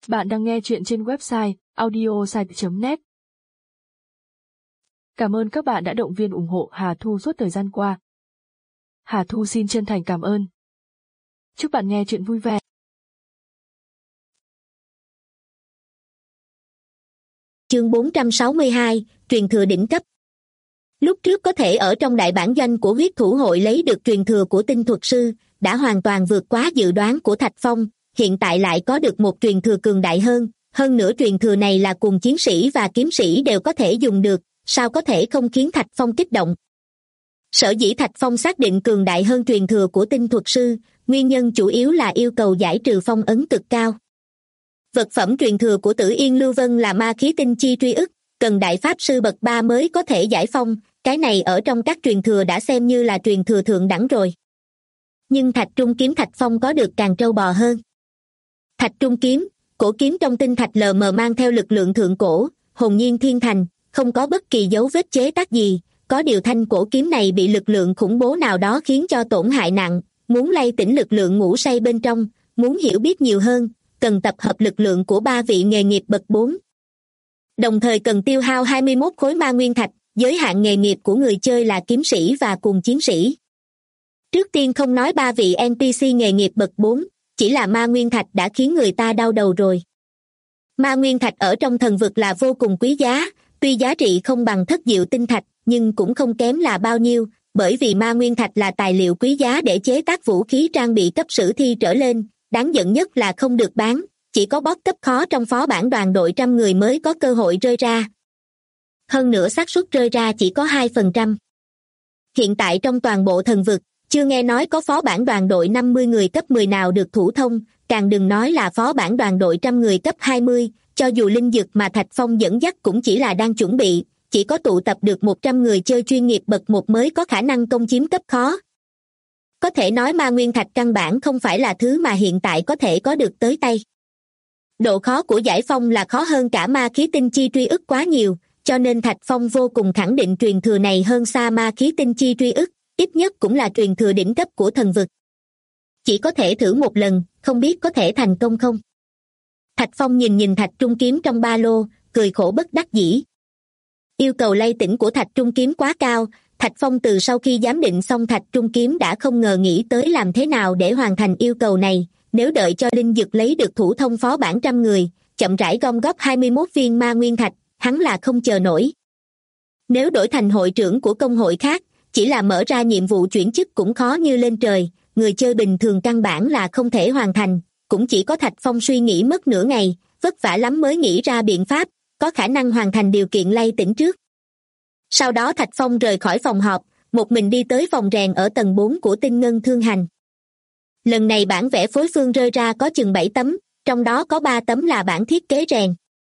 Bạn đang nghe chuyện trên website audiosite.net. Cảm ơn các bạn đã động viên ủng hộ Hà Thu suốt thời gian qua. Hà Thu xin chân thành cảm ơn. Chúc bạn nghe chuyện vui vẻ. Chương 462, truyền thừa đỉnh cấp. Lúc trước có thể ở trong đại bản doanh của huyết thủ hội lấy được truyền thừa của tinh thuật sư, đã hoàn toàn vượt quá dự đoán của Thạch Phong, hiện tại lại có được một truyền thừa cường đại hơn nữa truyền thừa này là cùng chiến sĩ và kiếm sĩ đều có thể dùng được, sao có thể không khiến Thạch Phong kích động. Sở dĩ Thạch Phong xác định cường đại hơn truyền thừa của tinh thuật sư, nguyên nhân chủ yếu là yêu cầu giải trừ phong ấn cực cao. Vật phẩm truyền thừa của Tử Yên Lưu Vân là ma khí tinh chi truy ức, cần đại pháp sư bậc 3 mới có thể giải phong, cái này ở trong các truyền thừa đã xem như là truyền thừa thượng đẳng rồi. Nhưng Thạch Trung kiếm Thạch Phong có được càng trâu bò hơn. Thạch Trung kiếm, cổ kiếm trong tinh thạch lờ mờ mang theo lực lượng thượng cổ, hồn nhiên thiên thành, không có bất kỳ dấu vết chế tác gì, có điều thanh cổ kiếm này bị lực lượng khủng bố nào đó khiến cho tổn hại nặng, muốn lay tỉnh lực lượng ngủ say bên trong, muốn hiểu biết nhiều hơn, cần tập hợp lực lượng của 3 vị nghề nghiệp bậc 4. Đồng thời cần tiêu hao 21 khối ma nguyên thạch, giới hạn nghề nghiệp của người chơi là kiếm sĩ và cùng chiến sĩ. Trước tiên không nói 3 vị NPC nghề nghiệp bậc 4, chỉ là ma nguyên thạch đã khiến người ta đau đầu rồi. Ma nguyên thạch ở trong thần vực là vô cùng quý giá, tuy giá trị không bằng thất diệu tinh thạch, nhưng cũng không kém là bao nhiêu, bởi vì ma nguyên thạch là tài liệu quý giá để chế tác vũ khí trang bị cấp sử thi trở lên, đáng giận nhất là không được bán, chỉ có boss cấp khó trong phó bản đoàn đội 100 người mới có cơ hội rơi ra. Hơn nữa xác suất rơi ra chỉ có 2%. Hiện tại trong toàn bộ thần vực, chưa nghe nói có phó bản đoàn đội 50 người cấp 10 nào được thủ thông, càng đừng nói là phó bản đoàn đội 100 người cấp 20, cho dù linh dược mà Thạch Phong dẫn dắt cũng chỉ là đang chuẩn bị, chỉ có tụ tập được 100 người chơi chuyên nghiệp bậc 1 mới có khả năng công chiếm cấp khó. Có thể nói ma nguyên thạch căn bản không phải là thứ mà hiện tại có thể có được tới tay. Độ khó của giải phong là khó hơn cả ma khí tinh chi truy ức quá nhiều, cho nên Thạch Phong vô cùng khẳng định truyền thừa này hơn xa ma khí tinh chi truy ức, ít nhất cũng là truyền thừa đỉnh cấp của thần vực. Chỉ có thể thử một lần, không biết có thể thành công không. Thạch Phong nhìn Thạch Trung kiếm trong ba lô, cười khổ bất đắc dĩ. Yêu cầu lay tỉnh của Thạch Trung kiếm quá cao, Thạch Phong từ sau khi giám định xong Thạch Trung kiếm đã không ngờ nghĩ tới làm thế nào để hoàn thành yêu cầu này, nếu đợi cho linh dực lấy được thủ thông phó bản 100 người, chậm rãi gom góp 21 viên ma nguyên thạch, hắn là không chờ nổi. Nếu đổi thành hội trưởng của công hội khác, chỉ là mở ra nhiệm vụ chuyển chức cũng khó như lên trời, người chơi bình thường căn bản là không thể hoàn thành, cũng chỉ có Thạch Phong suy nghĩ mất nửa ngày, vất vả lắm mới nghĩ ra biện pháp, có khả năng hoàn thành điều kiện lay tỉnh trước. Sau đó Thạch Phong rời khỏi phòng họp, một mình đi tới phòng rèn ở tầng 4 của Tinh Ngân Thương Hành. Lần này bản vẽ phối phương rơi ra có chừng 7 tấm, trong đó có 3 tấm là bản thiết kế rèn.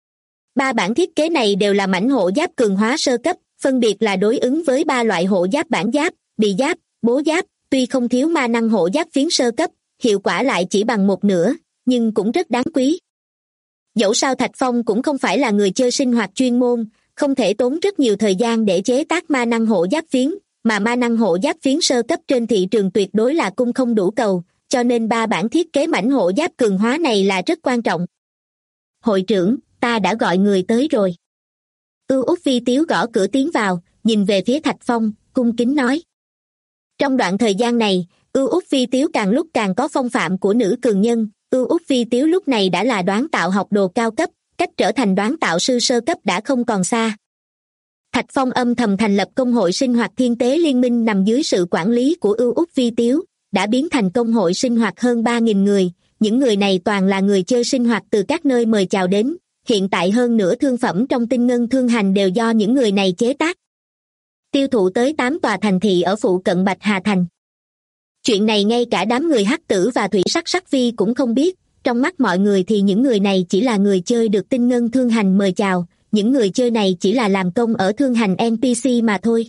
3 bản thiết kế này đều là mảnh hộ giáp cường hóa sơ cấp, phân biệt là đối ứng với 3 loại hộ giáp bản giáp, bì giáp, bố giáp, tuy không thiếu ma năng hộ giáp phiến sơ cấp, hiệu quả lại chỉ bằng một nửa, nhưng cũng rất đáng quý. Dẫu sao Thạch Phong cũng không phải là người chơi sinh hoạt chuyên môn, không thể tốn rất nhiều thời gian để chế tác ma năng hộ giáp phiến, mà ma năng hộ giáp phiến sơ cấp trên thị trường tuyệt đối là cung không đủ cầu, cho nên 3 bản thiết kế mảnh hộ giáp cường hóa này là rất quan trọng. Hội trưởng, ta đã gọi người tới rồi. Ưu Úc Vi Tiếu gõ cửa tiến vào, nhìn về phía Thạch Phong, cung kính nói. Trong đoạn thời gian này, Ưu Úc Vi Tiếu càng lúc càng có phong phạm của nữ cường nhân, Ưu Úc Vi Tiếu lúc này đã là đoán tạo học đồ cao cấp, cách trở thành đoán tạo sư sơ cấp đã không còn xa. Thạch Phong âm thầm thành lập công hội sinh hoạt thiên tế liên minh nằm dưới sự quản lý của Ưu Úc Vi Tiếu, đã biến thành công hội sinh hoạt hơn 3.000 người, những người này toàn là người chơi sinh hoạt từ các nơi mời chào đến, hiện tại hơn nửa thương phẩm trong Tinh Ngân Thương Hành đều do những người này chế tác. Tiêu thụ tới 8 tòa thành thị ở phụ cận Bạch Hà Thành. Chuyện này ngay cả đám người Hắc Tử và Thủy Sắc Sắc Vi cũng không biết, trong mắt mọi người thì những người này chỉ là người chơi được Tinh Ngân Thương Hành mời chào, những người chơi này chỉ là làm công ở Thương Hành NPC mà thôi.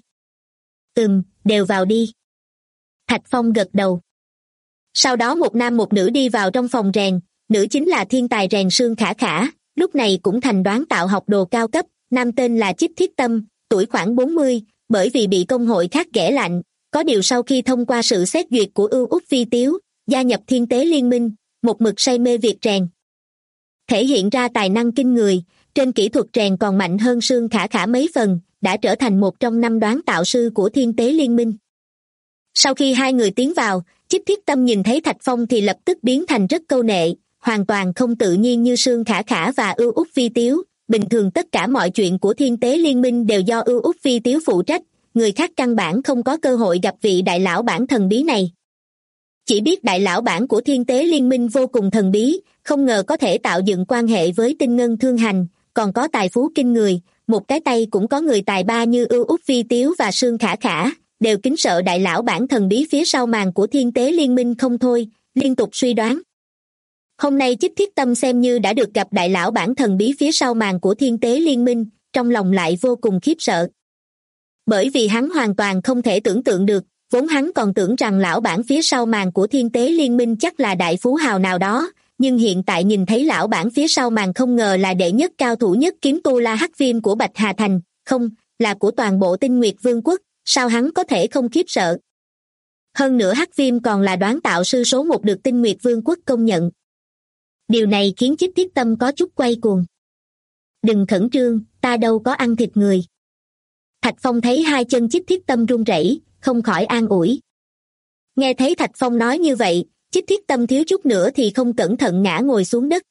Đều vào đi. Thạch Phong gật đầu. Sau đó một nam một nữ đi vào trong phòng rèn, nữ chính là thiên tài rèn Sương Khả Khả, lúc này cũng thành đoán tạo học đồ cao cấp, nam tên là Chích Thiết Tâm, tuổi khoảng 40, bởi vì bị công hội khác ghẻ lạnh, có điều sau khi thông qua sự xét duyệt của Ưu Úc Vi Tiếu, gia nhập thiên tế liên minh, một mực say mê việc rèn. thể hiện ra tài năng kinh người, trên kỹ thuật rèn còn mạnh hơn Sương Khả Khả mấy phần, đã trở thành một trong 5 đoán tạo sư của Thiên Tế Liên Minh. Sau khi hai người tiến vào, Chích Thiết Tâm nhìn thấy Thạch Phong thì lập tức biến thành rất câu nệ, hoàn toàn không tự nhiên như Sương Khả Khả và Ưu Úc Phi Tiếu. Bình thường tất cả mọi chuyện của Thiên Tế Liên Minh đều do Ưu Úc Phi Tiếu phụ trách, người khác căn bản không có cơ hội gặp vị đại lão bản thần bí này. Chỉ biết đại lão bản của Thiên Tế Liên Minh vô cùng thần bí, không ngờ có thể tạo dựng quan hệ với Tinh Ngân Thương Hành, còn có tài phú kinh người, một cái tay cũng có người tài ba như Ưu Úc Phi Tiếu và Sương Khả Khả, đều kính sợ đại lão bản thần bí phía sau màn của Thiên Tế Liên Minh không thôi, liên tục suy đoán. Hôm nay Chích Thiết Tâm xem như đã được gặp đại lão bản thần bí phía sau màn của Thiên Tế Liên Minh, trong lòng lại vô cùng khiếp sợ. Bởi vì hắn hoàn toàn không thể tưởng tượng được, vốn hắn còn tưởng rằng lão bản phía sau màn của Thiên Tế Liên Minh chắc là đại phú hào nào đó, nhưng hiện tại nhìn thấy lão bản phía sau màn không ngờ là đệ nhất cao thủ nhất kiếm tu La Hắc Viêm của Bạch Hà Thành, không, là của toàn bộ Tinh Nguyệt Vương quốc, sao hắn có thể không khiếp sợ. Hơn nữa Hắc Viêm còn là đoán tạo sư số 1 được Tinh Nguyệt Vương quốc công nhận. Điều này khiến Chích Thiết Tâm có chút quay cuồng. Đừng khẩn trương, ta đâu có ăn thịt người. Thạch Phong thấy hai chân Chích Thiết Tâm run rẩy, không khỏi an ủi. Nghe thấy Thạch Phong nói như vậy, Chích Thiết Tâm thiếu chút nữa thì không cẩn thận ngã ngồi xuống đất.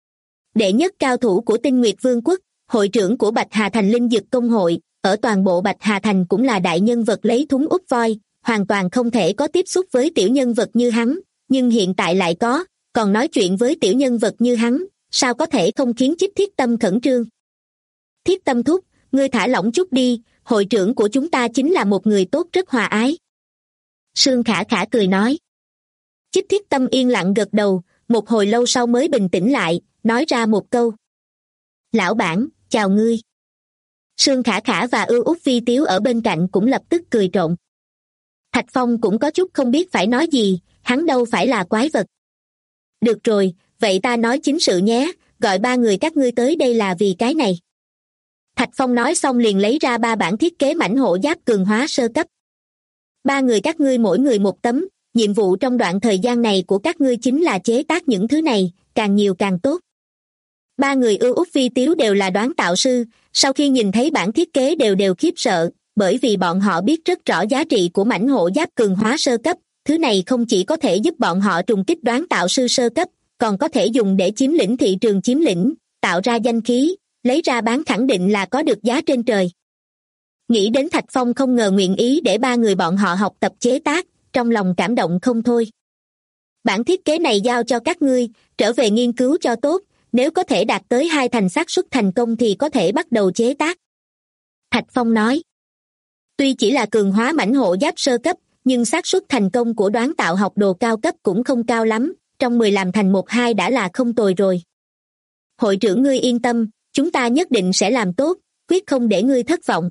Đệ nhất cao thủ của Tinh Nguyệt Vương quốc, hội trưởng của Bạch Hà Thành Linh Dực Công hội, ở toàn bộ Bạch Hà Thành cũng là đại nhân vật lấy thúng úp voi, hoàn toàn không thể có tiếp xúc với tiểu nhân vật như hắn, nhưng hiện tại lại có, còn nói chuyện với tiểu nhân vật như hắn, sao có thể không khiến Chích Thiết Tâm khẩn trương. Thiết Tâm thúc, ngươi thả lỏng chút đi, hội trưởng của chúng ta chính là một người tốt rất hòa ái. Sương Khả Khả cười nói. Chích Thiết Tâm yên lặng gật đầu, một hồi lâu sau mới bình tĩnh lại, nói ra một câu. Lão bản, chào ngươi. Sương Khả Khả và Ưu Úc Phi Tiếu ở bên cạnh cũng lập tức cười trộn. Thạch Phong cũng có chút không biết phải nói gì, hắn đâu phải là quái vật. Được rồi, vậy ta nói chính sự nhé, gọi 3 người các ngươi tới đây là vì cái này. Thạch Phong nói xong liền lấy ra 3 bản thiết kế mãnh hổ giáp cường hóa sơ cấp. 3 người các ngươi mỗi người một tấm, nhiệm vụ trong đoạn thời gian này của các ngươi chính là chế tác những thứ này, càng nhiều càng tốt. 3 người Ưu Úc Phi Tiếu đều là đoán tạo sư, sau khi nhìn thấy bản thiết kế đều khiếp sợ, bởi vì bọn họ biết rất rõ giá trị của mãnh hổ giáp cường hóa sơ cấp, thứ này không chỉ có thể giúp bọn họ trùng kích đoán tạo sư sơ cấp, còn có thể dùng để chiếm lĩnh thị trường chiếm lĩnh, tạo ra danh khí, lấy ra bán khẳng định là có được giá trên trời. Nghĩ đến Thạch Phong không ngờ nguyện ý để 3 người bọn họ học tập chế tác, trong lòng cảm động không thôi. Bản thiết kế này giao cho các ngươi, trở về nghiên cứu cho tốt, nếu có thể đạt tới 2 thành xác suất thành công thì có thể bắt đầu chế tác. Thạch Phong nói. Tuy chỉ là cường hóa mãnh hổ giáp sơ cấp, nhưng xác suất thành công của đoán tạo học đồ cao cấp cũng không cao lắm, trong 10 làm thành 1-2 đã là không tồi rồi. Hội trưởng ngươi yên tâm, chúng ta nhất định sẽ làm tốt, quyết không để ngươi thất vọng.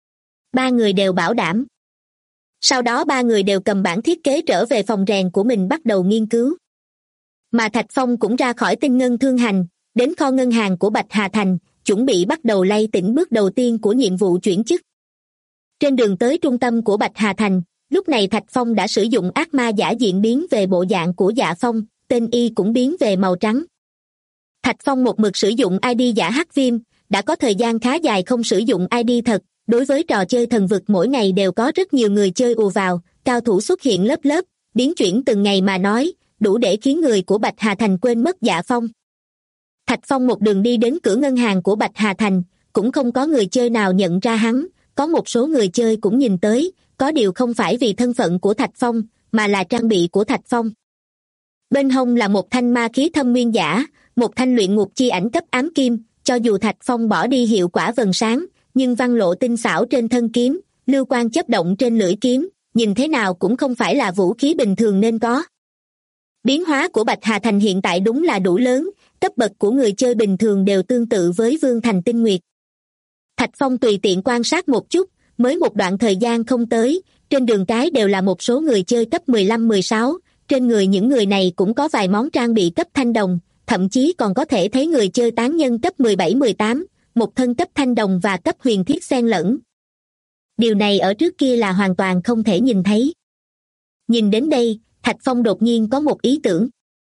3 người đều bảo đảm. Sau đó 3 người đều cầm bản thiết kế trở về phòng rèn của mình bắt đầu nghiên cứu. Mà Thạch Phong cũng ra khỏi Tinh Ngân Thương Hành, đến kho ngân hàng của Bạch Hà Thành, chuẩn bị bắt đầu lay tỉnh bước đầu tiên của nhiệm vụ chuyển chức. Trên đường tới trung tâm của Bạch Hà Thành, lúc này Thạch Phong đã sử dụng ác ma giả diện biến về bộ dạng của Dạ Phong, tên y cũng biến về màu trắng. Thạch Phong một mực sử dụng ID giả Hắc Viêm, đã có thời gian khá dài không sử dụng ID thật, đối với trò chơi thần vực mỗi ngày đều có rất nhiều người chơi ùa vào, cao thủ xuất hiện lớp lớp, biến chuyển từng ngày mà nói, đủ để khiến người của Bạch Hà Thành quên mất Dạ Phong. Thạch Phong một đường đi đến cửa ngân hàng của Bạch Hà Thành, cũng không có người chơi nào nhận ra hắn, có một số người chơi cũng nhìn tới, có điều không phải vì thân phận của Thạch Phong, mà là trang bị của Thạch Phong. Bên hông là một thanh ma khí thâm nguyên giả, một thanh luyện ngục chi ảnh cấp ám kim, cho dù Thạch Phong bỏ đi hiệu quả vầng sáng, nhưng văn lộ tinh xảo trên thân kiếm, lưu quang chớp động trên lưỡi kiếm, nhìn thế nào cũng không phải là vũ khí bình thường nên có. Biến hóa của Bạch Hà Thành hiện tại đúng là đủ lớn, cấp bậc của người chơi bình thường đều tương tự với Vương Thành Tinh Nguyệt. Thạch Phong tùy tiện quan sát một chút, mới một đoạn thời gian không tới, trên đường cái đều là một số người chơi cấp 15-16, trên người những người này cũng có vài món trang bị cấp thanh đồng, thậm chí còn có thể thấy người chơi tán nhân cấp 17-18, một thân cấp thanh đồng và cấp huyền thiết xen lẫn. Điều này ở trước kia là hoàn toàn không thể nhìn thấy. Nhìn đến đây, Thạch Phong đột nhiên có một ý tưởng.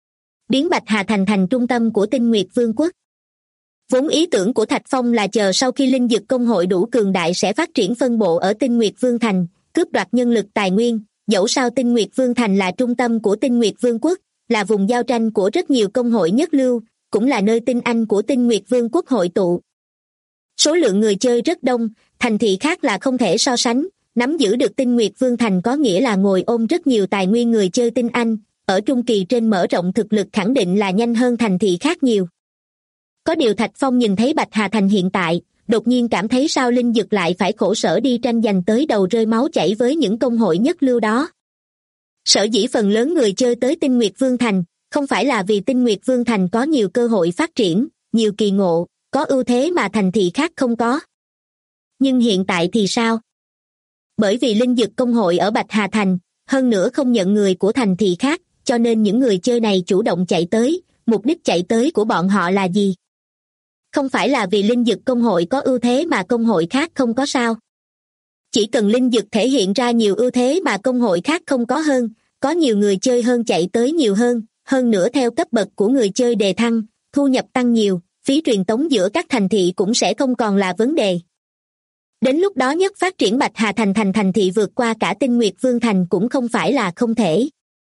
biến Bạch Hà Thành thành trung tâm của Tinh Nguyệt Vương quốc. Vốn ý tưởng của Thạch Phong là chờ sau khi linh dực công hội đủ cường đại sẽ phát triển phân bộ ở Tinh Nguyệt Vương thành, cướp đoạt nhân lực tài nguyên, dẫu sao Tinh Nguyệt Vương thành là trung tâm của Tinh Nguyệt Vương quốc, là vùng giao tranh của rất nhiều công hội nhất lưu, cũng là nơi tinh anh của Tinh Nguyệt Vương quốc hội tụ. Số lượng người chơi rất đông, thành thị khác là không thể so sánh, nắm giữ được Tinh Nguyệt Vương thành có nghĩa là ngồi ôm rất nhiều tài nguyên người chơi tinh anh, ở trung kỳ trên mở rộng thực lực khẳng định là nhanh hơn thành thị khác nhiều. Có điều Thạch Phong nhìn thấy Bạch Hà thành hiện tại, đột nhiên cảm thấy sao linh dực lại phải khổ sở đi tranh giành tới đầu rơi máu chảy với những công hội nhất lưu đó. Sở dĩ phần lớn người chơi tới Tinh Nguyệt Vương thành, không phải là vì Tinh Nguyệt Vương thành có nhiều cơ hội phát triển, nhiều kỳ ngộ, có ưu thế mà thành thị khác không có. Nhưng hiện tại thì sao? Bởi vì linh dực công hội ở Bạch Hà thành, hơn nữa không nhận người của thành thị khác, cho nên những người chơi này chủ động chạy tới, mục đích chạy tới của bọn họ là gì? Không phải là vì linh dực công hội có ưu thế mà công hội khác không có sao? Chỉ cần linh dực thể hiện ra nhiều ưu thế mà công hội khác không có hơn, có nhiều người chơi hơn chạy tới nhiều hơn nữa theo cấp bậc của người chơi đề thăng, thu nhập tăng nhiều, phí truyền tống giữa các thành thị cũng sẽ không còn là vấn đề. Đến lúc đó nhất phát triển Bạch Hà thành thành thành thị vượt qua cả Tinh Nguyệt Vương thành cũng không phải là không thể.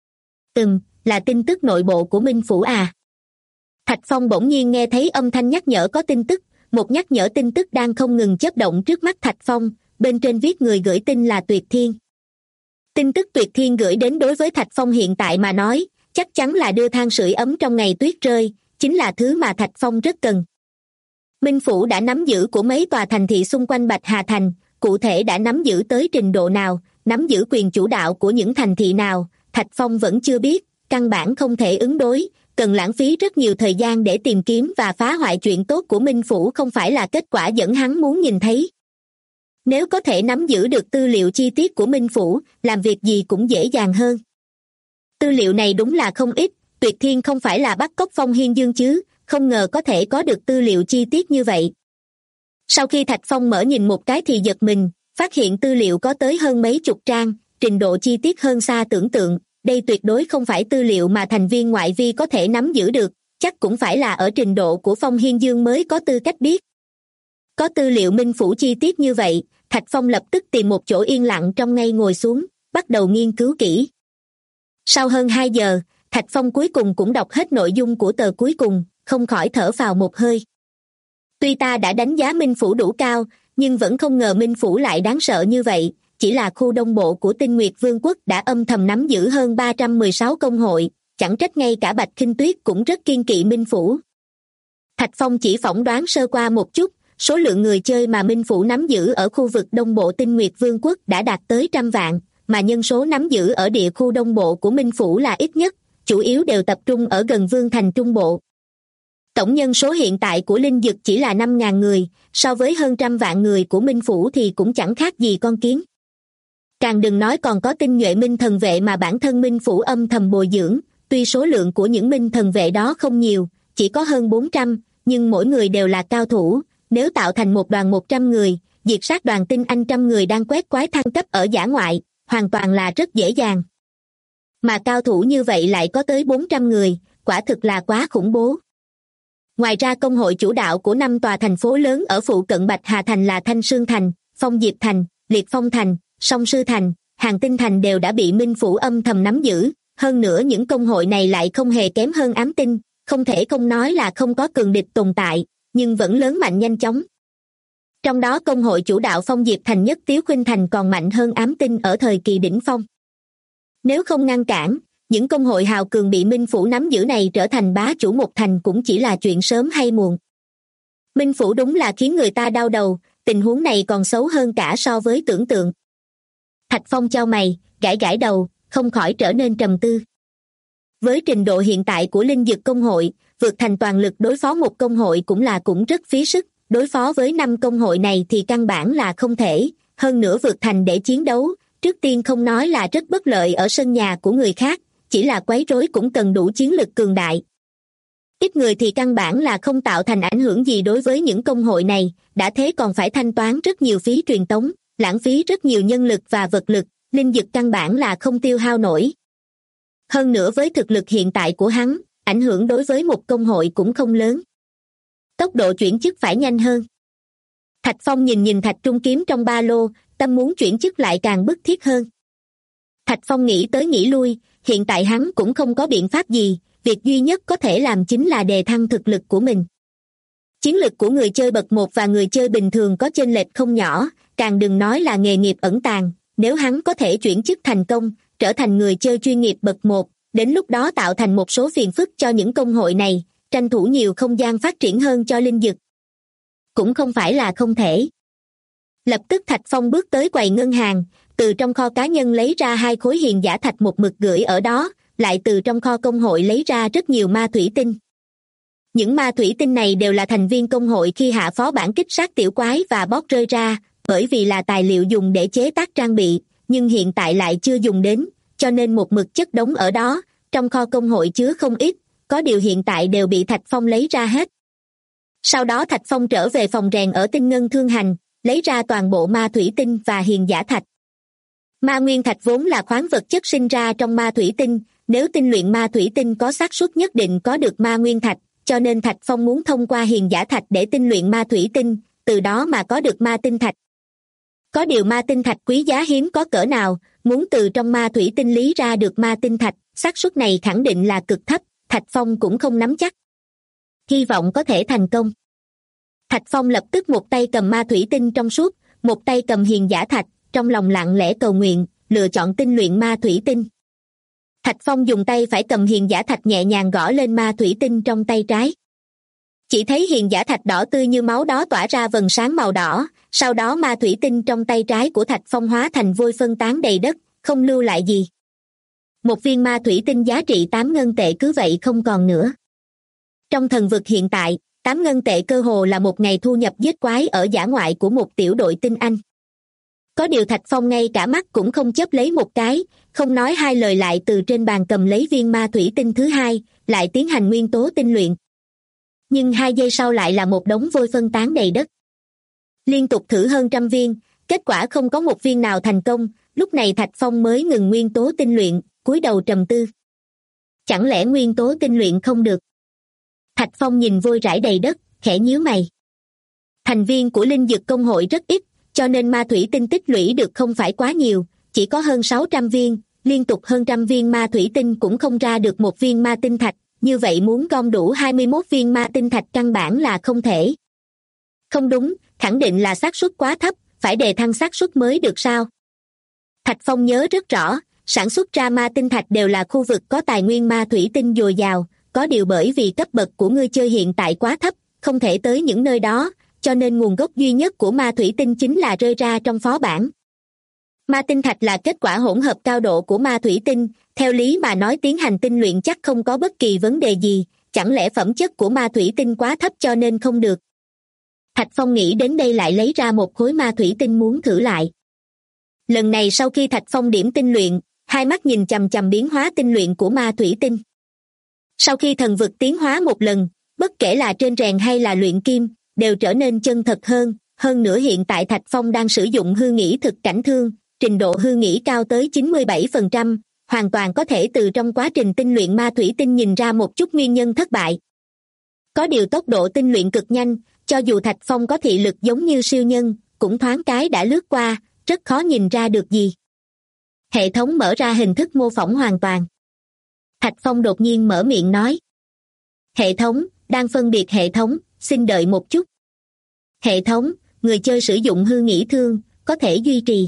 Là tin tức nội bộ của Minh Phủ à? Thạch Phong bỗng nhiên nghe thấy âm thanh nhắc nhở có tin tức, một nhắc nhở tin tức đang không ngừng chớp động trước mắt Thạch Phong, bên trên viết người gửi tin là Tuyệt Thiên. Tin tức Tuyệt Thiên gửi đến đối với Thạch Phong hiện tại mà nói, chắc chắn là đưa than sưởi ấm trong ngày tuyết rơi, chính là thứ mà Thạch Phong rất cần. Minh Phủ đã nắm giữ của mấy tòa thành thị xung quanh Bạch Hà thành, cụ thể đã nắm giữ tới trình độ nào, nắm giữ quyền chủ đạo của những thành thị nào, Thạch Phong vẫn chưa biết, căn bản không thể ứng đối, cần lãng phí rất nhiều thời gian để tìm kiếm và phá hoại chuyện tốt của Minh Phủ không phải là kết quả dẫn hắn muốn nhìn thấy. Nếu có thể nắm giữ được tư liệu chi tiết của Minh Phủ, làm việc gì cũng dễ dàng hơn. Tư liệu này đúng là không ít, Tuyệt Thiên không phải là bắt cóc Phong Hiên Dương chứ, không ngờ có thể có được tư liệu chi tiết như vậy. Sau khi Thạch Phong mở nhìn một cái thì giật mình, phát hiện tư liệu có tới hơn mấy chục trang, trình độ chi tiết hơn xa tưởng tượng, đây tuyệt đối không phải tư liệu mà thành viên ngoại vi có thể nắm giữ được, chắc cũng phải là ở trình độ của Phong Hiên Dương mới có tư cách biết. Có tư liệu Minh Phủ chi tiết như vậy, Thạch Phong lập tức tìm một chỗ yên lặng trong ngay ngồi xuống, bắt đầu nghiên cứu kỹ. Sau hơn 2 giờ, Thạch Phong cuối cùng cũng đọc hết nội dung của tờ cuối cùng, không khỏi thở phào một hơi. Tuy ta đã đánh giá Minh Phủ đủ cao, nhưng vẫn không ngờ Minh Phủ lại đáng sợ như vậy, chỉ là khu đông bộ của Tinh Nguyệt Vương quốc đã âm thầm nắm giữ hơn 316 công hội, chẳng trách ngay cả Bạch Khinh Tuyết cũng rất kiên kỵ Minh Phủ. Thạch Phong chỉ phỏng đoán sơ qua một chút, số lượng người chơi mà Minh Phủ nắm giữ ở khu vực đông bộ Tinh Nguyệt Vương quốc đã đạt tới 100 vạn, mà nhân số nắm giữ ở địa khu đông bộ của Minh Phủ là ít nhất, chủ yếu đều tập trung ở gần Vương thành trung bộ. Tổng nhân số hiện tại của linh dực chỉ là 5.000 người, so với hơn 100 vạn người của Minh Phủ thì cũng chẳng khác gì con kiến. Càng đừng nói còn có tinh nhuệ minh thần vệ mà bản thân Minh Phủ âm thầm bồi dưỡng, tuy số lượng của những minh thần vệ đó không nhiều, chỉ có hơn 400, nhưng mỗi người đều là cao thủ, nếu tạo thành một đoàn 100 người, diệt sát đoàn tinh anh 100 người đang quét quái thăng cấp ở dã ngoại, hoàn toàn là rất dễ dàng. Mà cao thủ như vậy lại có tới 400 người, quả thực là quá khủng bố. Ngoài ra công hội chủ đạo của 5 tòa thành phố lớn ở phụ cận Bạch Hà thành là Thanh Sương thành, Phong Diệp thành, Liệt Phong thành, Song Sư thành, Hàng Tinh thành đều đã bị Minh Phủ âm thầm nắm giữ, hơn nữa những công hội này lại không hề kém hơn Ám Tinh, không thể không nói là không có cường địch tồn tại, nhưng vẫn lớn mạnh nhanh chóng. Trong đó công hội chủ đạo Phong Diệp thành Nhất Tiếu Khuynh thành còn mạnh hơn Ám Tinh ở thời kỳ đỉnh phong. Nếu không ngăn cản, những công hội hào cường bị Minh Phủ nắm giữ này trở thành bá chủ một thành cũng chỉ là chuyện sớm hay muộn. Minh Phủ đúng là khiến người ta đau đầu, tình huống này còn xấu hơn cả so với tưởng tượng. Thạch Phong chau mày, gãi gãi đầu, không khỏi trở nên trầm tư. Với trình độ hiện tại của linh dực công hội, vượt thành toàn lực đối phó một công hội cũng rất phí sức, đối phó với 5 công hội này thì căn bản là không thể, hơn nữa vượt thành để chiến đấu, trước tiên không nói là rất bất lợi ở sân nhà của người khác, chỉ là quấy rối cũng cần đủ chiến lực cường đại. Ít người thì căn bản là không tạo thành ảnh hưởng gì đối với những công hội này, đã thế còn phải thanh toán rất nhiều phí truyền tống, lãng phí rất nhiều nhân lực và vật lực, linh dực căn bản là không tiêu hao nổi. Hơn nữa với thực lực hiện tại của hắn, ảnh hưởng đối với một công hội cũng không lớn. Tốc độ chuyển chức phải nhanh hơn. Thạch Phong nhìn thạch trung kiếm trong ba lô, tâm muốn chuyển chức lại càng bức thiết hơn. Thạch Phong nghĩ tới nghĩ lui, hiện tại hắn cũng không có biện pháp gì, việc duy nhất có thể làm chính là đề thăng thực lực của mình. Chiến lực của người chơi bậc 1 và người chơi bình thường có chênh lệch không nhỏ, càng đừng nói là nghề nghiệp ẩn tàng, nếu hắn có thể chuyển chức thành công, trở thành người chơi chuyên nghiệp bậc 1, đến lúc đó tạo thành một số phiền phức cho những công hội này, tranh thủ nhiều không gian phát triển hơn cho linh dực. Cũng không phải là không thể. Lập tức Thạch Phong bước tới quầy ngân hàng, từ trong kho cá nhân lấy ra 2 khối hiền giả thạch một mực gửi ở đó, lại từ trong kho công hội lấy ra rất nhiều ma thủy tinh. Những ma thủy tinh này đều là thành viên công hội khi hạ phó bản kích sát tiểu quái và boss rơi ra, bởi vì là tài liệu dùng để chế tác trang bị, nhưng hiện tại lại chưa dùng đến, cho nên một mực chất đống ở đó, trong kho công hội chứa không ít, có điều hiện tại đều bị Thạch Phong lấy ra hết. Sau đó Thạch Phong trở về phòng rèn ở Tinh Ngân Thương Hành, lấy ra toàn bộ ma thủy tinh và hiền giả thạch. Ma nguyên thạch vốn là khoáng vật chất sinh ra trong ma thủy tinh, nếu tinh luyện ma thủy tinh có xác suất nhất định có được ma nguyên thạch, cho nên Thạch Phong muốn thông qua hiền giả thạch để tinh luyện ma thủy tinh, từ đó mà có được ma tinh thạch. Có điều ma tinh thạch quý giá hiếm có cỡ nào, muốn từ trong ma thủy tinh lý ra được ma tinh thạch, xác suất này khẳng định là cực thấp, Thạch Phong cũng không nắm chắc. Hy vọng có thể thành công. Thạch Phong lập tức một tay cầm ma thủy tinh trong suốt, một tay cầm hiền giả thạch, trong lòng lặng lẽ cầu nguyện, lựa chọn tinh luyện ma thủy tinh. Thạch Phong dùng tay phải cầm hiền giả thạch nhẹ nhàng gõ lên ma thủy tinh trong tay trái. Chỉ thấy hiền giả thạch đỏ tươi như máu đó tỏa ra vầng sáng màu đỏ, sau đó ma thủy tinh trong tay trái của Thạch Phong hóa thành vôi phân tán đầy đất, không lưu lại gì. Một viên ma thủy tinh giá trị 8 ngân tệ cứ vậy không còn nữa. Trong thần vực hiện tại, 8 ngân tệ cơ hồ là một ngày thu nhập giết quái ở dã ngoại của một tiểu đội tinh Anh. Có điều Thạch Phong ngay cả mắt cũng không chớp lấy một cái, không nói hai lời lại từ trên bàn cầm lấy viên ma thủy tinh thứ hai, lại tiến hành nguyên tố tinh luyện. Nhưng 2 giây sau lại là một đống vôi phân tán đầy đất. Liên tục thử hơn 100 viên, kết quả không có một viên nào thành công, lúc này Thạch Phong mới ngừng nguyên tố tinh luyện, cúi đầu trầm tư. Chẳng lẽ nguyên tố tinh luyện không được? Thạch Phong nhìn vôi rải đầy đất, khẽ nhíu mày. Thành viên của linh dực công hội rất ít, cho nên ma thủy tinh tích lũy được không phải quá nhiều, chỉ có hơn 600 viên, liên tục hơn 100 viên ma thủy tinh cũng không ra được một viên ma tinh thạch, như vậy muốn gom đủ 21 viên ma tinh thạch căn bản là không thể. Không đúng, khẳng định là xác suất quá thấp, phải đề thăng xác suất mới được sao? Thạch Phong nhớ rất rõ, sản xuất ra ma tinh thạch đều là khu vực có tài nguyên ma thủy tinh dồi dào, có điều bởi vì cấp bậc của người chơi hiện tại quá thấp, không thể tới những nơi đó, cho nên nguồn gốc duy nhất của ma thủy tinh chính là rơi ra trong phó bản. Ma tinh thạch là kết quả hỗn hợp cao độ của ma thủy tinh, theo lý mà nói tiến hành tinh luyện chắc không có bất kỳ vấn đề gì, chẳng lẽ phẩm chất của ma thủy tinh quá thấp cho nên không được. Thạch Phong nghĩ đến đây lại lấy ra một khối ma thủy tinh muốn thử lại. Lần này sau khi Thạch Phong điểm tinh luyện, hai mắt nhìn chằm chằm biến hóa tinh luyện của ma thủy tinh. Sau khi thần vực tiến hóa một lần, bất kể là trên rèn hay là luyện kim, đều trở nên chân thật hơn nữa hiện tại Thạch Phong đang sử dụng hư nghĩ thực cảnh thương, trình độ hư nghĩ cao tới 97%, hoàn toàn có thể từ trong quá trình tinh luyện ma thủy tinh nhìn ra một chút nguyên nhân thất bại. Có điều tốc độ tinh luyện cực nhanh, cho dù Thạch Phong có thị lực giống như siêu nhân, cũng thoáng cái đã lướt qua, rất khó nhìn ra được gì. Hệ thống mở ra hình thức mô phỏng hoàn toàn. Thạch Phong đột nhiên mở miệng nói. Hệ thống, đang phân biệt hệ thống, xin đợi một chút. Hệ thống, người chơi sử dụng hư nghĩ thương, có thể duy trì.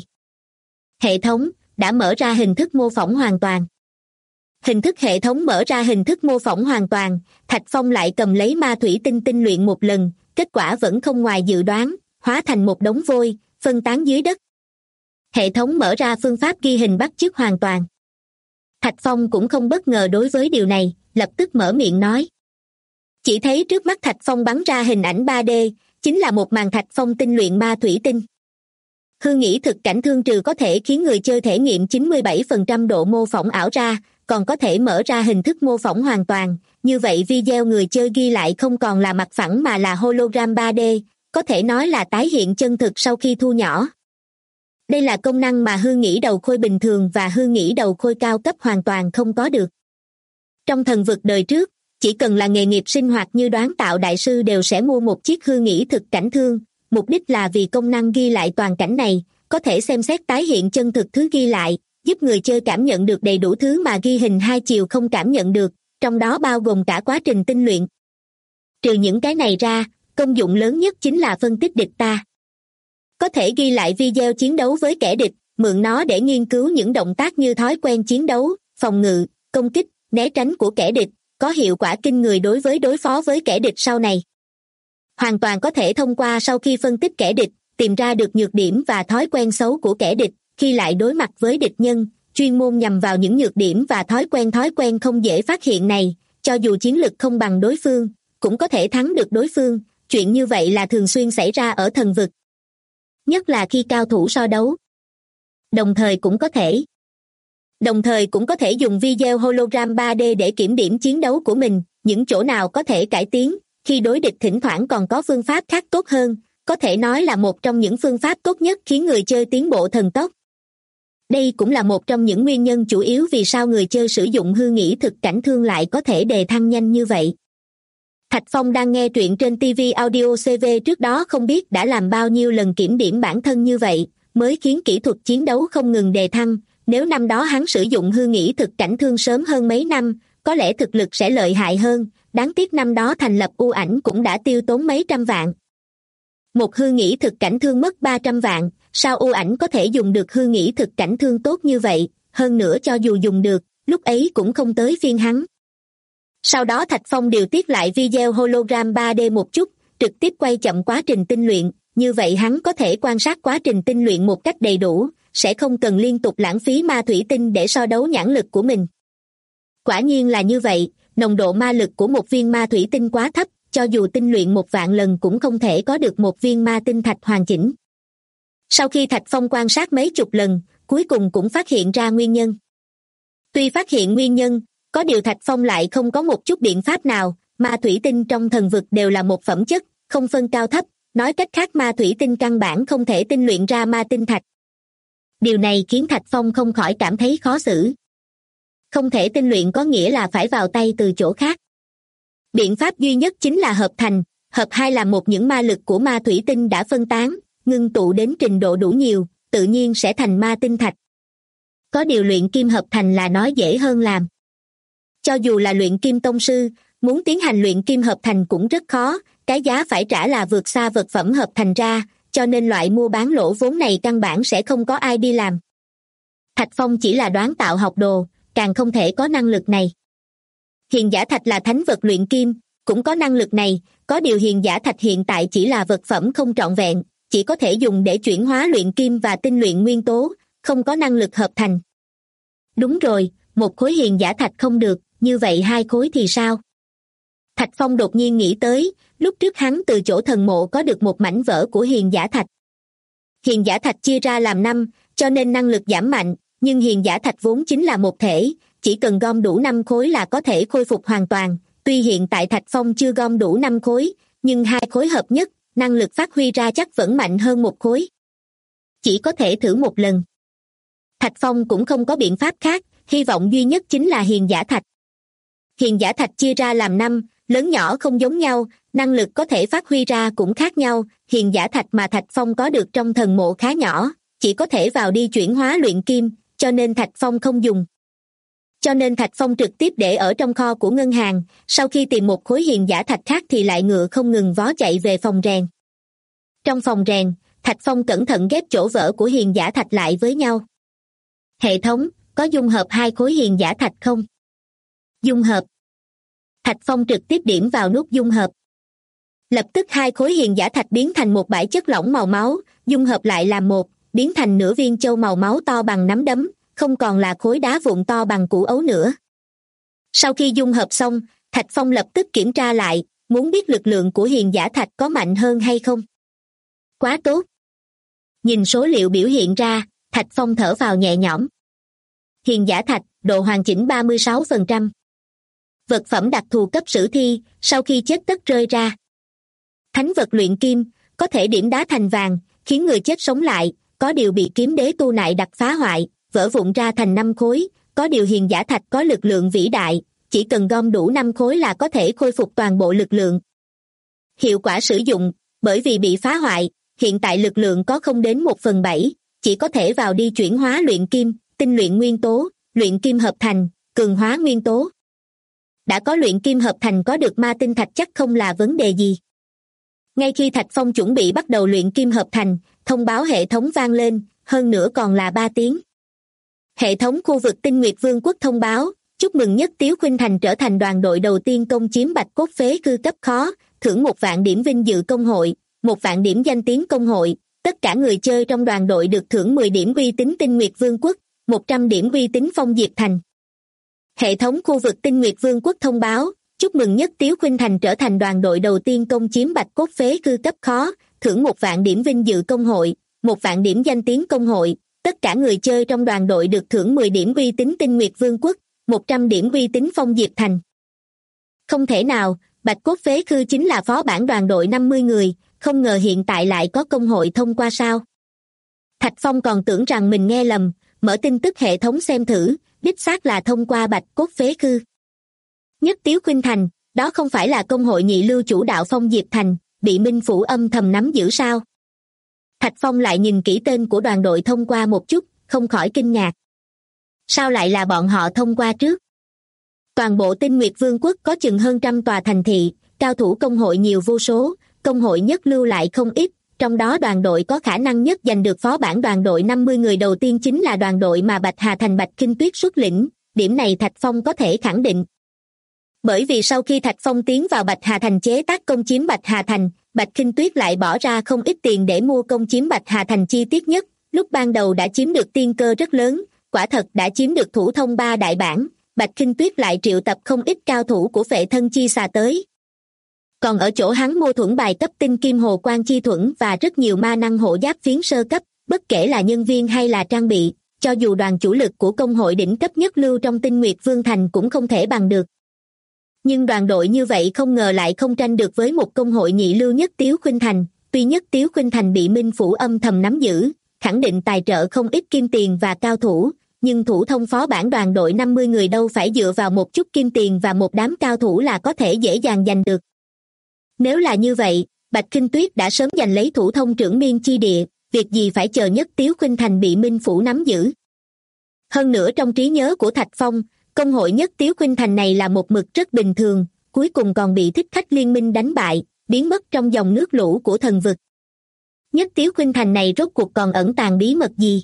Hệ thống, đã mở ra hình thức mô phỏng hoàn toàn. Hình thức hệ thống mở ra hình thức mô phỏng hoàn toàn, Thạch Phong lại cầm lấy ma thủy tinh tinh luyện một lần, kết quả vẫn không ngoài dự đoán, hóa thành một đống vôi, phân tán dưới đất. Hệ thống mở ra phương pháp ghi hình bắt chước hoàn toàn. Thạch Phong cũng không bất ngờ đối với điều này, lập tức mở miệng nói. Chỉ thấy trước mắt Thạch Phong bắn ra hình ảnh 3D, chính là một màn Thạch Phong tinh luyện ma thủy tinh. Hư nghĩ thực cảnh thương trừ có thể khiến người chơi thể nghiệm 97% độ mô phỏng ảo ra, còn có thể mở ra hình thức mô phỏng hoàn toàn, như vậy video người chơi ghi lại không còn là mặt phẳng mà là hologram 3D, có thể nói là tái hiện chân thực sau khi thu nhỏ. Đây là công năng mà hư nghĩ đầu khôi bình thường và hư nghĩ đầu khôi cao cấp hoàn toàn không có được. Trong thần vực đời trước, chỉ cần là nghề nghiệp sinh hoạt như đoán tạo đại sư đều sẽ mua một chiếc hư nghĩ thực cảnh thương, mục đích là vì công năng ghi lại toàn cảnh này, có thể xem xét tái hiện chân thực thứ ghi lại, giúp người chơi cảm nhận được đầy đủ thứ mà ghi hình hai chiều không cảm nhận được, trong đó bao gồm cả quá trình tinh luyện. Trừ những cái này ra, công dụng lớn nhất chính là phân tích địch ta. Có thể ghi lại video chiến đấu với kẻ địch, mượn nó để nghiên cứu những động tác như thói quen chiến đấu, phòng ngự, công kích, né tránh của kẻ địch, có hiệu quả kinh người đối phó với kẻ địch sau này. Hoàn toàn có thể thông qua sau khi phân tích kẻ địch, tìm ra được nhược điểm và thói quen xấu của kẻ địch, khi lại đối mặt với địch nhân, chuyên môn nhằm vào những nhược điểm và thói quen không dễ phát hiện này, cho dù chiến lực không bằng đối phương, cũng có thể thắng được đối phương, chuyện như vậy là thường xuyên xảy ra ở thần vực. Nhất là khi cao thủ so đấu. Đồng thời cũng có thể dùng video hologram 3D để kiểm điểm chiến đấu của mình, những chỗ nào có thể cải tiến, khi đối địch thỉnh thoảng còn có phương pháp khác tốt hơn, có thể nói là một trong những phương pháp tốt nhất khiến người chơi tiến bộ thần tốc. Đây cũng là một trong những nguyên nhân chủ yếu vì sao người chơi sử dụng hư nghĩ thực cảnh thương lại có thể đề thăng nhanh như vậy. Thạch Phong đang nghe truyện trên TV Audio CV, trước đó không biết đã làm bao nhiêu lần kiểm điểm bản thân như vậy, mới khiến kỹ thuật chiến đấu không ngừng đề thăng. Nếu năm đó hắn sử dụng hư nghĩ thực cảnh thương sớm hơn mấy năm, có lẽ thực lực sẽ lợi hại hơn, đáng tiếc năm đó thành lập U Ảnh cũng đã tiêu tốn mấy trăm vạn. Một hư nghĩ thực cảnh thương mất 300 vạn, sao U Ảnh có thể dùng được hư nghĩ thực cảnh thương tốt như vậy, hơn nữa cho dù dùng được, lúc ấy cũng không tới phiên hắn. Sau đó Thạch Phong điều tiết lại video hologram 3D một chút, trực tiếp quay chậm quá trình tinh luyện, như vậy hắn có thể quan sát quá trình tinh luyện một cách đầy đủ, sẽ không cần liên tục lãng phí ma thủy tinh để so đấu nhãn lực của mình. Quả nhiên là như vậy, nồng độ ma lực của một viên ma thủy tinh quá thấp, cho dù tinh luyện 1.000 lần cũng không thể có được một viên ma tinh thạch hoàn chỉnh. Sau khi Thạch Phong quan sát mấy chục lần, cuối cùng cũng phát hiện ra nguyên nhân. Tuy phát hiện nguyên nhân, có điều Thạch Phong lại không có một chút biện pháp nào, ma thủy tinh trong thần vực đều là một phẩm chất, không phân cao thấp, nói cách khác ma thủy tinh căn bản không thể tinh luyện ra ma tinh thạch. Điều này khiến Thạch Phong không khỏi cảm thấy khó xử. Không thể tinh luyện có nghĩa là phải vào tay từ chỗ khác. Biện pháp duy nhất chính là hợp thành, hợp hai là một những ma lực của ma thủy tinh đã phân tán, ngưng tụ đến trình độ đủ nhiều, tự nhiên sẽ thành ma tinh thạch. Có điều luyện kim hợp thành là nói dễ hơn làm. Cho dù là luyện kim tông sư, muốn tiến hành luyện kim hợp thành cũng rất khó, cái giá phải trả là vượt xa vật phẩm hợp thành ra, cho nên loại mua bán lỗ vốn này căn bản sẽ không có ai đi làm. Thạch Phong chỉ là đoán tạo học đồ, càng không thể có năng lực này. Hiền giả thạch là thánh vật luyện kim, cũng có năng lực này, có điều hiền giả thạch hiện tại chỉ là vật phẩm không trọn vẹn, chỉ có thể dùng để chuyển hóa luyện kim và tinh luyện nguyên tố, không có năng lực hợp thành. Đúng rồi, một khối hiền giả thạch không được, như vậy hai khối thì sao? Thạch Phong đột nhiên nghĩ tới, lúc trước hắn từ chỗ thần mộ có được một mảnh vỡ của hiền giả thạch. Hiền giả thạch chia ra làm 5, cho nên năng lực giảm mạnh, nhưng hiền giả thạch vốn chính là một thể, chỉ cần gom đủ 5 khối là có thể khôi phục hoàn toàn. Tuy hiện tại Thạch Phong chưa gom đủ 5 khối, nhưng 2 khối hợp nhất, năng lực phát huy ra chắc vẫn mạnh hơn 1 khối. Chỉ có thể thử một lần. Thạch Phong cũng không có biện pháp khác, hy vọng duy nhất chính là hiền giả thạch. Hiền giả thạch chia ra làm 5, lớn nhỏ không giống nhau, năng lực có thể phát huy ra cũng khác nhau. Hiền giả thạch mà Thạch Phong có được trong thần mộ khá nhỏ, chỉ có thể vào đi chuyển hóa luyện kim, cho nên Thạch Phong không dùng. Cho nên Thạch Phong trực tiếp để ở trong kho của ngân hàng, sau khi tìm một khối hiền giả thạch khác thì lại ngựa không ngừng vó chạy về phòng rèn. Trong phòng rèn, Thạch Phong cẩn thận ghép chỗ vỡ của hiền giả thạch lại với nhau. Hệ thống, có dung hợp 2 khối hiền giả thạch không? Dung hợp. Thạch Phong trực tiếp điểm vào nút dung hợp. Lập tức 2 khối hiền giả thạch biến thành một bãi chất lỏng màu máu, dung hợp lại làm một, biến thành nửa viên châu màu máu to bằng nắm đấm, không còn là khối đá vụn to bằng củ ấu nữa. Sau khi dung hợp xong, Thạch Phong lập tức kiểm tra lại, muốn biết lực lượng của hiền giả thạch có mạnh hơn hay không. Quá tốt. Nhìn số liệu biểu hiện ra, Thạch Phong thở vào nhẹ nhõm. Hiền giả thạch, độ hoàn chỉnh 36%. Vật phẩm đặc thù cấp sử thi, sau khi chết tất rơi ra. Thánh vật luyện kim, có thể điểm đá thành vàng, khiến người chết sống lại, có điều bị kiếm đế tu nại đặc phá hoại, vỡ vụn ra thành 5 khối, có điều hiền giả thạch có lực lượng vĩ đại, chỉ cần gom đủ 5 khối là có thể khôi phục toàn bộ lực lượng. Hiệu quả sử dụng, bởi vì bị phá hoại, hiện tại lực lượng có không đến 1/7, chỉ có thể vào đi chuyển hóa luyện kim, tinh luyện nguyên tố, luyện kim hợp thành, cường hóa nguyên tố. Đã có luyện kim hợp thành có được ma tinh thạch chắc không là vấn đề gì. Ngay khi Thạch Phong chuẩn bị bắt đầu luyện kim hợp thành, thông báo hệ thống vang lên, hơn nữa còn là 3 tiếng. Hệ thống khu vực Tinh Nguyệt Vương quốc thông báo, chúc mừng Nhất Tiếu Khuynh Thành trở thành đoàn đội đầu tiên công chiếm Bạch Cốt Phế Cư cấp khó, thưởng 1 vạn điểm vinh dự công hội, 1 vạn điểm danh tiếng công hội, tất cả người chơi trong đoàn đội được thưởng 10 điểm uy tín Tinh Nguyệt Vương quốc, 100 điểm uy tín Phong Diệp Thành. Hệ thống khu vực Tinh Nguyệt Vương quốc thông báo, chúc mừng Nhất Tiếu Khuynh Thành trở thành đoàn đội đầu tiên công chiếm Bạch Cốt Phế Cư cấp khó, thưởng 1 vạn điểm vinh dự công hội, 1 vạn điểm danh tiếng công hội, tất cả người chơi trong đoàn đội được thưởng 10 điểm uy tín Tinh Nguyệt Vương quốc, 100 điểm uy tín Phong Diệp Thành. Không thể nào, Bạch Cốt Phế Cư chính là phó bản đoàn đội 50 người, không ngờ hiện tại lại có công hội thông qua sao. Thạch Phong còn tưởng rằng mình nghe lầm, mở tin tức hệ thống xem thử, đích xác là thông qua Bạch Cốt Phế Cư. Nhất Tiếu Khuynh Thành, đó không phải là công hội nhị lưu chủ đạo Phong Diệp Thành, bị Minh Phủ âm thầm nắm giữ sao? Thạch Phong lại nhìn kỹ tên của đoàn đội thông qua một chút, không khỏi kinh ngạc. Sao lại là bọn họ thông qua trước? Toàn bộ Tinh Nguyệt Vương quốc có chừng hơn 100 tòa thành thị, cao thủ công hội nhiều vô số, công hội nhất lưu lại không ít, trong đó đoàn đội có khả năng nhất giành được phó bản đoàn đội 50 người đầu tiên chính là đoàn đội mà Bạch Hà Thành Bạch Khinh Tuyết xuất lĩnh, điểm này Thạch Phong có thể khẳng định. Bởi vì sau khi Thạch Phong tiến vào Bạch Hà Thành chế tác công chiếm Bạch Hà Thành, Bạch Khinh Tuyết lại bỏ ra không ít tiền để mua công chiếm Bạch Hà Thành chi tiết nhất, lúc ban đầu đã chiếm được tiên cơ rất lớn, quả thật đã chiếm được thủ thông 3 đại bản, Bạch Khinh Tuyết lại triệu tập không ít cao thủ của Phệ Thân Chi Xà tới. Còn ở chỗ hắn mua thuẫn bài cấp tinh kim hồ quan chi thuẫn và rất nhiều ma năng hộ giáp phiến sơ cấp, bất kể là nhân viên hay là trang bị, cho dù đoàn chủ lực của công hội đỉnh cấp nhất lưu trong Tinh Nguyệt Vương Thành cũng không thể bằng được. Nhưng đoàn đội như vậy không ngờ lại không tranh được với một công hội nhị lưu Nhất Tiếu Khuynh Thành, tuy Nhất Tiếu Khuynh Thành bị Minh Phủ âm thầm nắm giữ, khẳng định tài trợ không ít kim tiền và cao thủ, nhưng thủ thông phó bản đoàn đội 50 người đâu phải dựa vào một chút kim tiền và một đám cao thủ là có thể dễ dàng giành được. Nếu là như vậy, Bạch Khinh Tuyết đã sớm giành lấy thủ thông trưởng miên chi địa, việc gì phải chờ Nhất Tiếu Khuynh Thành bị Minh Phủ nắm giữ. Hơn nữa trong trí nhớ của Thạch Phong, công hội Nhất Tiếu Khuynh Thành này là một mực rất bình thường, cuối cùng còn bị Thích Khách Liên minh đánh bại, biến mất trong dòng nước lũ của thần vực. Nhất Tiếu Khuynh Thành này rốt cuộc còn ẩn tàng bí mật gì?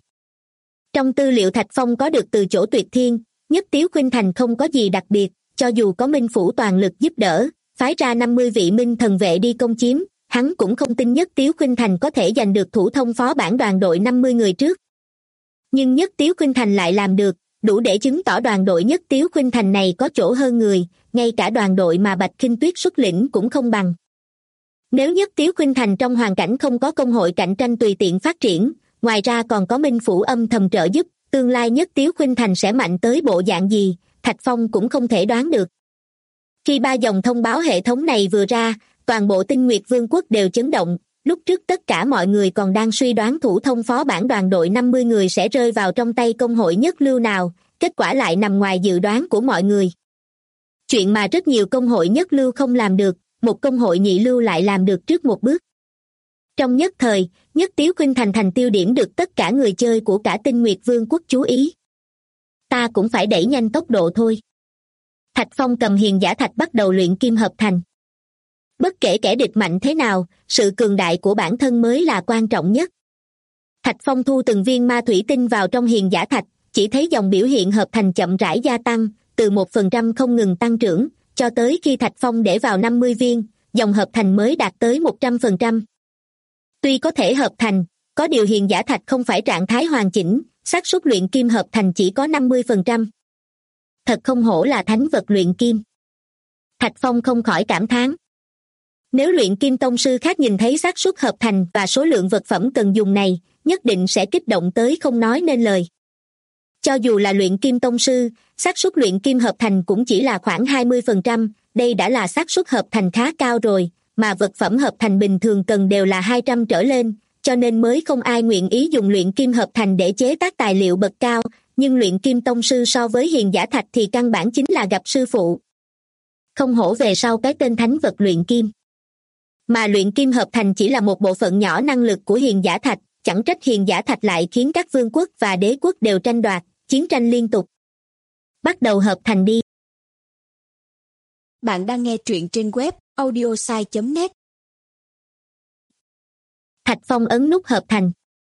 Trong tư liệu Thạch Phong có được từ chỗ Tuyệt Thiên, Nhất Tiếu Khuynh Thành không có gì đặc biệt, cho dù có Minh Phủ toàn lực giúp đỡ, phái ra 50 vị minh thần vệ đi công chiếm, hắn cũng không tin Nhất Tiếu Khuynh Thành có thể giành được thủ thông phó bản đoàn đội 50 người trước. Nhưng Nhất Tiếu Khuynh Thành lại làm được, đủ để chứng tỏ đoàn đội Nhất Tiếu Khuynh Thành này có chỗ hơn người, ngay cả đoàn đội mà Bạch Khinh Tuyết xuất lĩnh cũng không bằng. Nếu Nhất Tiếu Khuynh Thành trong hoàn cảnh không có công hội cạnh tranh tùy tiện phát triển, ngoài ra còn có Minh Phủ âm thầm trợ giúp, tương lai Nhất Tiếu Khuynh Thành sẽ mạnh tới bộ dạng gì, Thạch Phong cũng không thể đoán được. Khi 3 dòng thông báo hệ thống này vừa ra, toàn bộ Tinh Nguyệt Vương quốc đều chấn động, lúc trước tất cả mọi người còn đang suy đoán thủ thông phó bản đoàn đội 50 người sẽ rơi vào trong tay công hội nhất lưu nào, kết quả lại nằm ngoài dự đoán của mọi người. Chuyện mà rất nhiều công hội nhất lưu không làm được, một công hội nhị lưu lại làm được trước một bước. Trong nhất thời, Nhất Tiếu Khuynh Thành thành tiêu điểm được tất cả người chơi của cả Tinh Nguyệt Vương quốc chú ý. Ta cũng phải đẩy nhanh tốc độ thôi. Thạch Phong cầm hiền giả thạch bắt đầu luyện kim hợp thành. Bất kể kẻ địch mạnh thế nào, sự cường đại của bản thân mới là quan trọng nhất. Thạch Phong thu từng viên ma thủy tinh vào trong hiền giả thạch, chỉ thấy dòng biểu hiện hợp thành chậm rãi gia tăng, từ 1% không ngừng tăng trưởng, cho tới khi Thạch Phong để vào 50 viên, dòng hợp thành mới đạt tới 100%. Tuy có thể hợp thành, có điều hiền giả thạch không phải trạng thái hoàn chỉnh, xác suất luyện kim hợp thành chỉ có 50%. Thật không hổ là thánh vật luyện kim. Thạch Phong không khỏi cảm thán. Nếu luyện kim tông sư khác nhìn thấy xác suất hợp thành và số lượng vật phẩm cần dùng này, nhất định sẽ kích động tới không nói nên lời. Cho dù là luyện kim tông sư, xác suất luyện kim hợp thành cũng chỉ là khoảng 20%, đây đã là xác suất hợp thành khá cao rồi, mà vật phẩm hợp thành bình thường cần đều là 200 trở lên, cho nên mới không ai nguyện ý dùng luyện kim hợp thành để chế tác tài liệu bậc cao, nhưng luyện kim tông sư so với hiền giả thạch thì căn bản chính là gặp sư phụ. Không hổ về sau cái tên thánh vật luyện kim. Mà luyện kim hợp thành chỉ là một bộ phận nhỏ năng lực của hiền giả thạch, chẳng trách hiền giả thạch lại khiến các vương quốc và đế quốc đều tranh đoạt, chiến tranh liên tục. Bắt đầu hợp thành đi. Bạn đang nghe truyện trên web audiosai.net. Thạch Phong ấn nút hợp thành.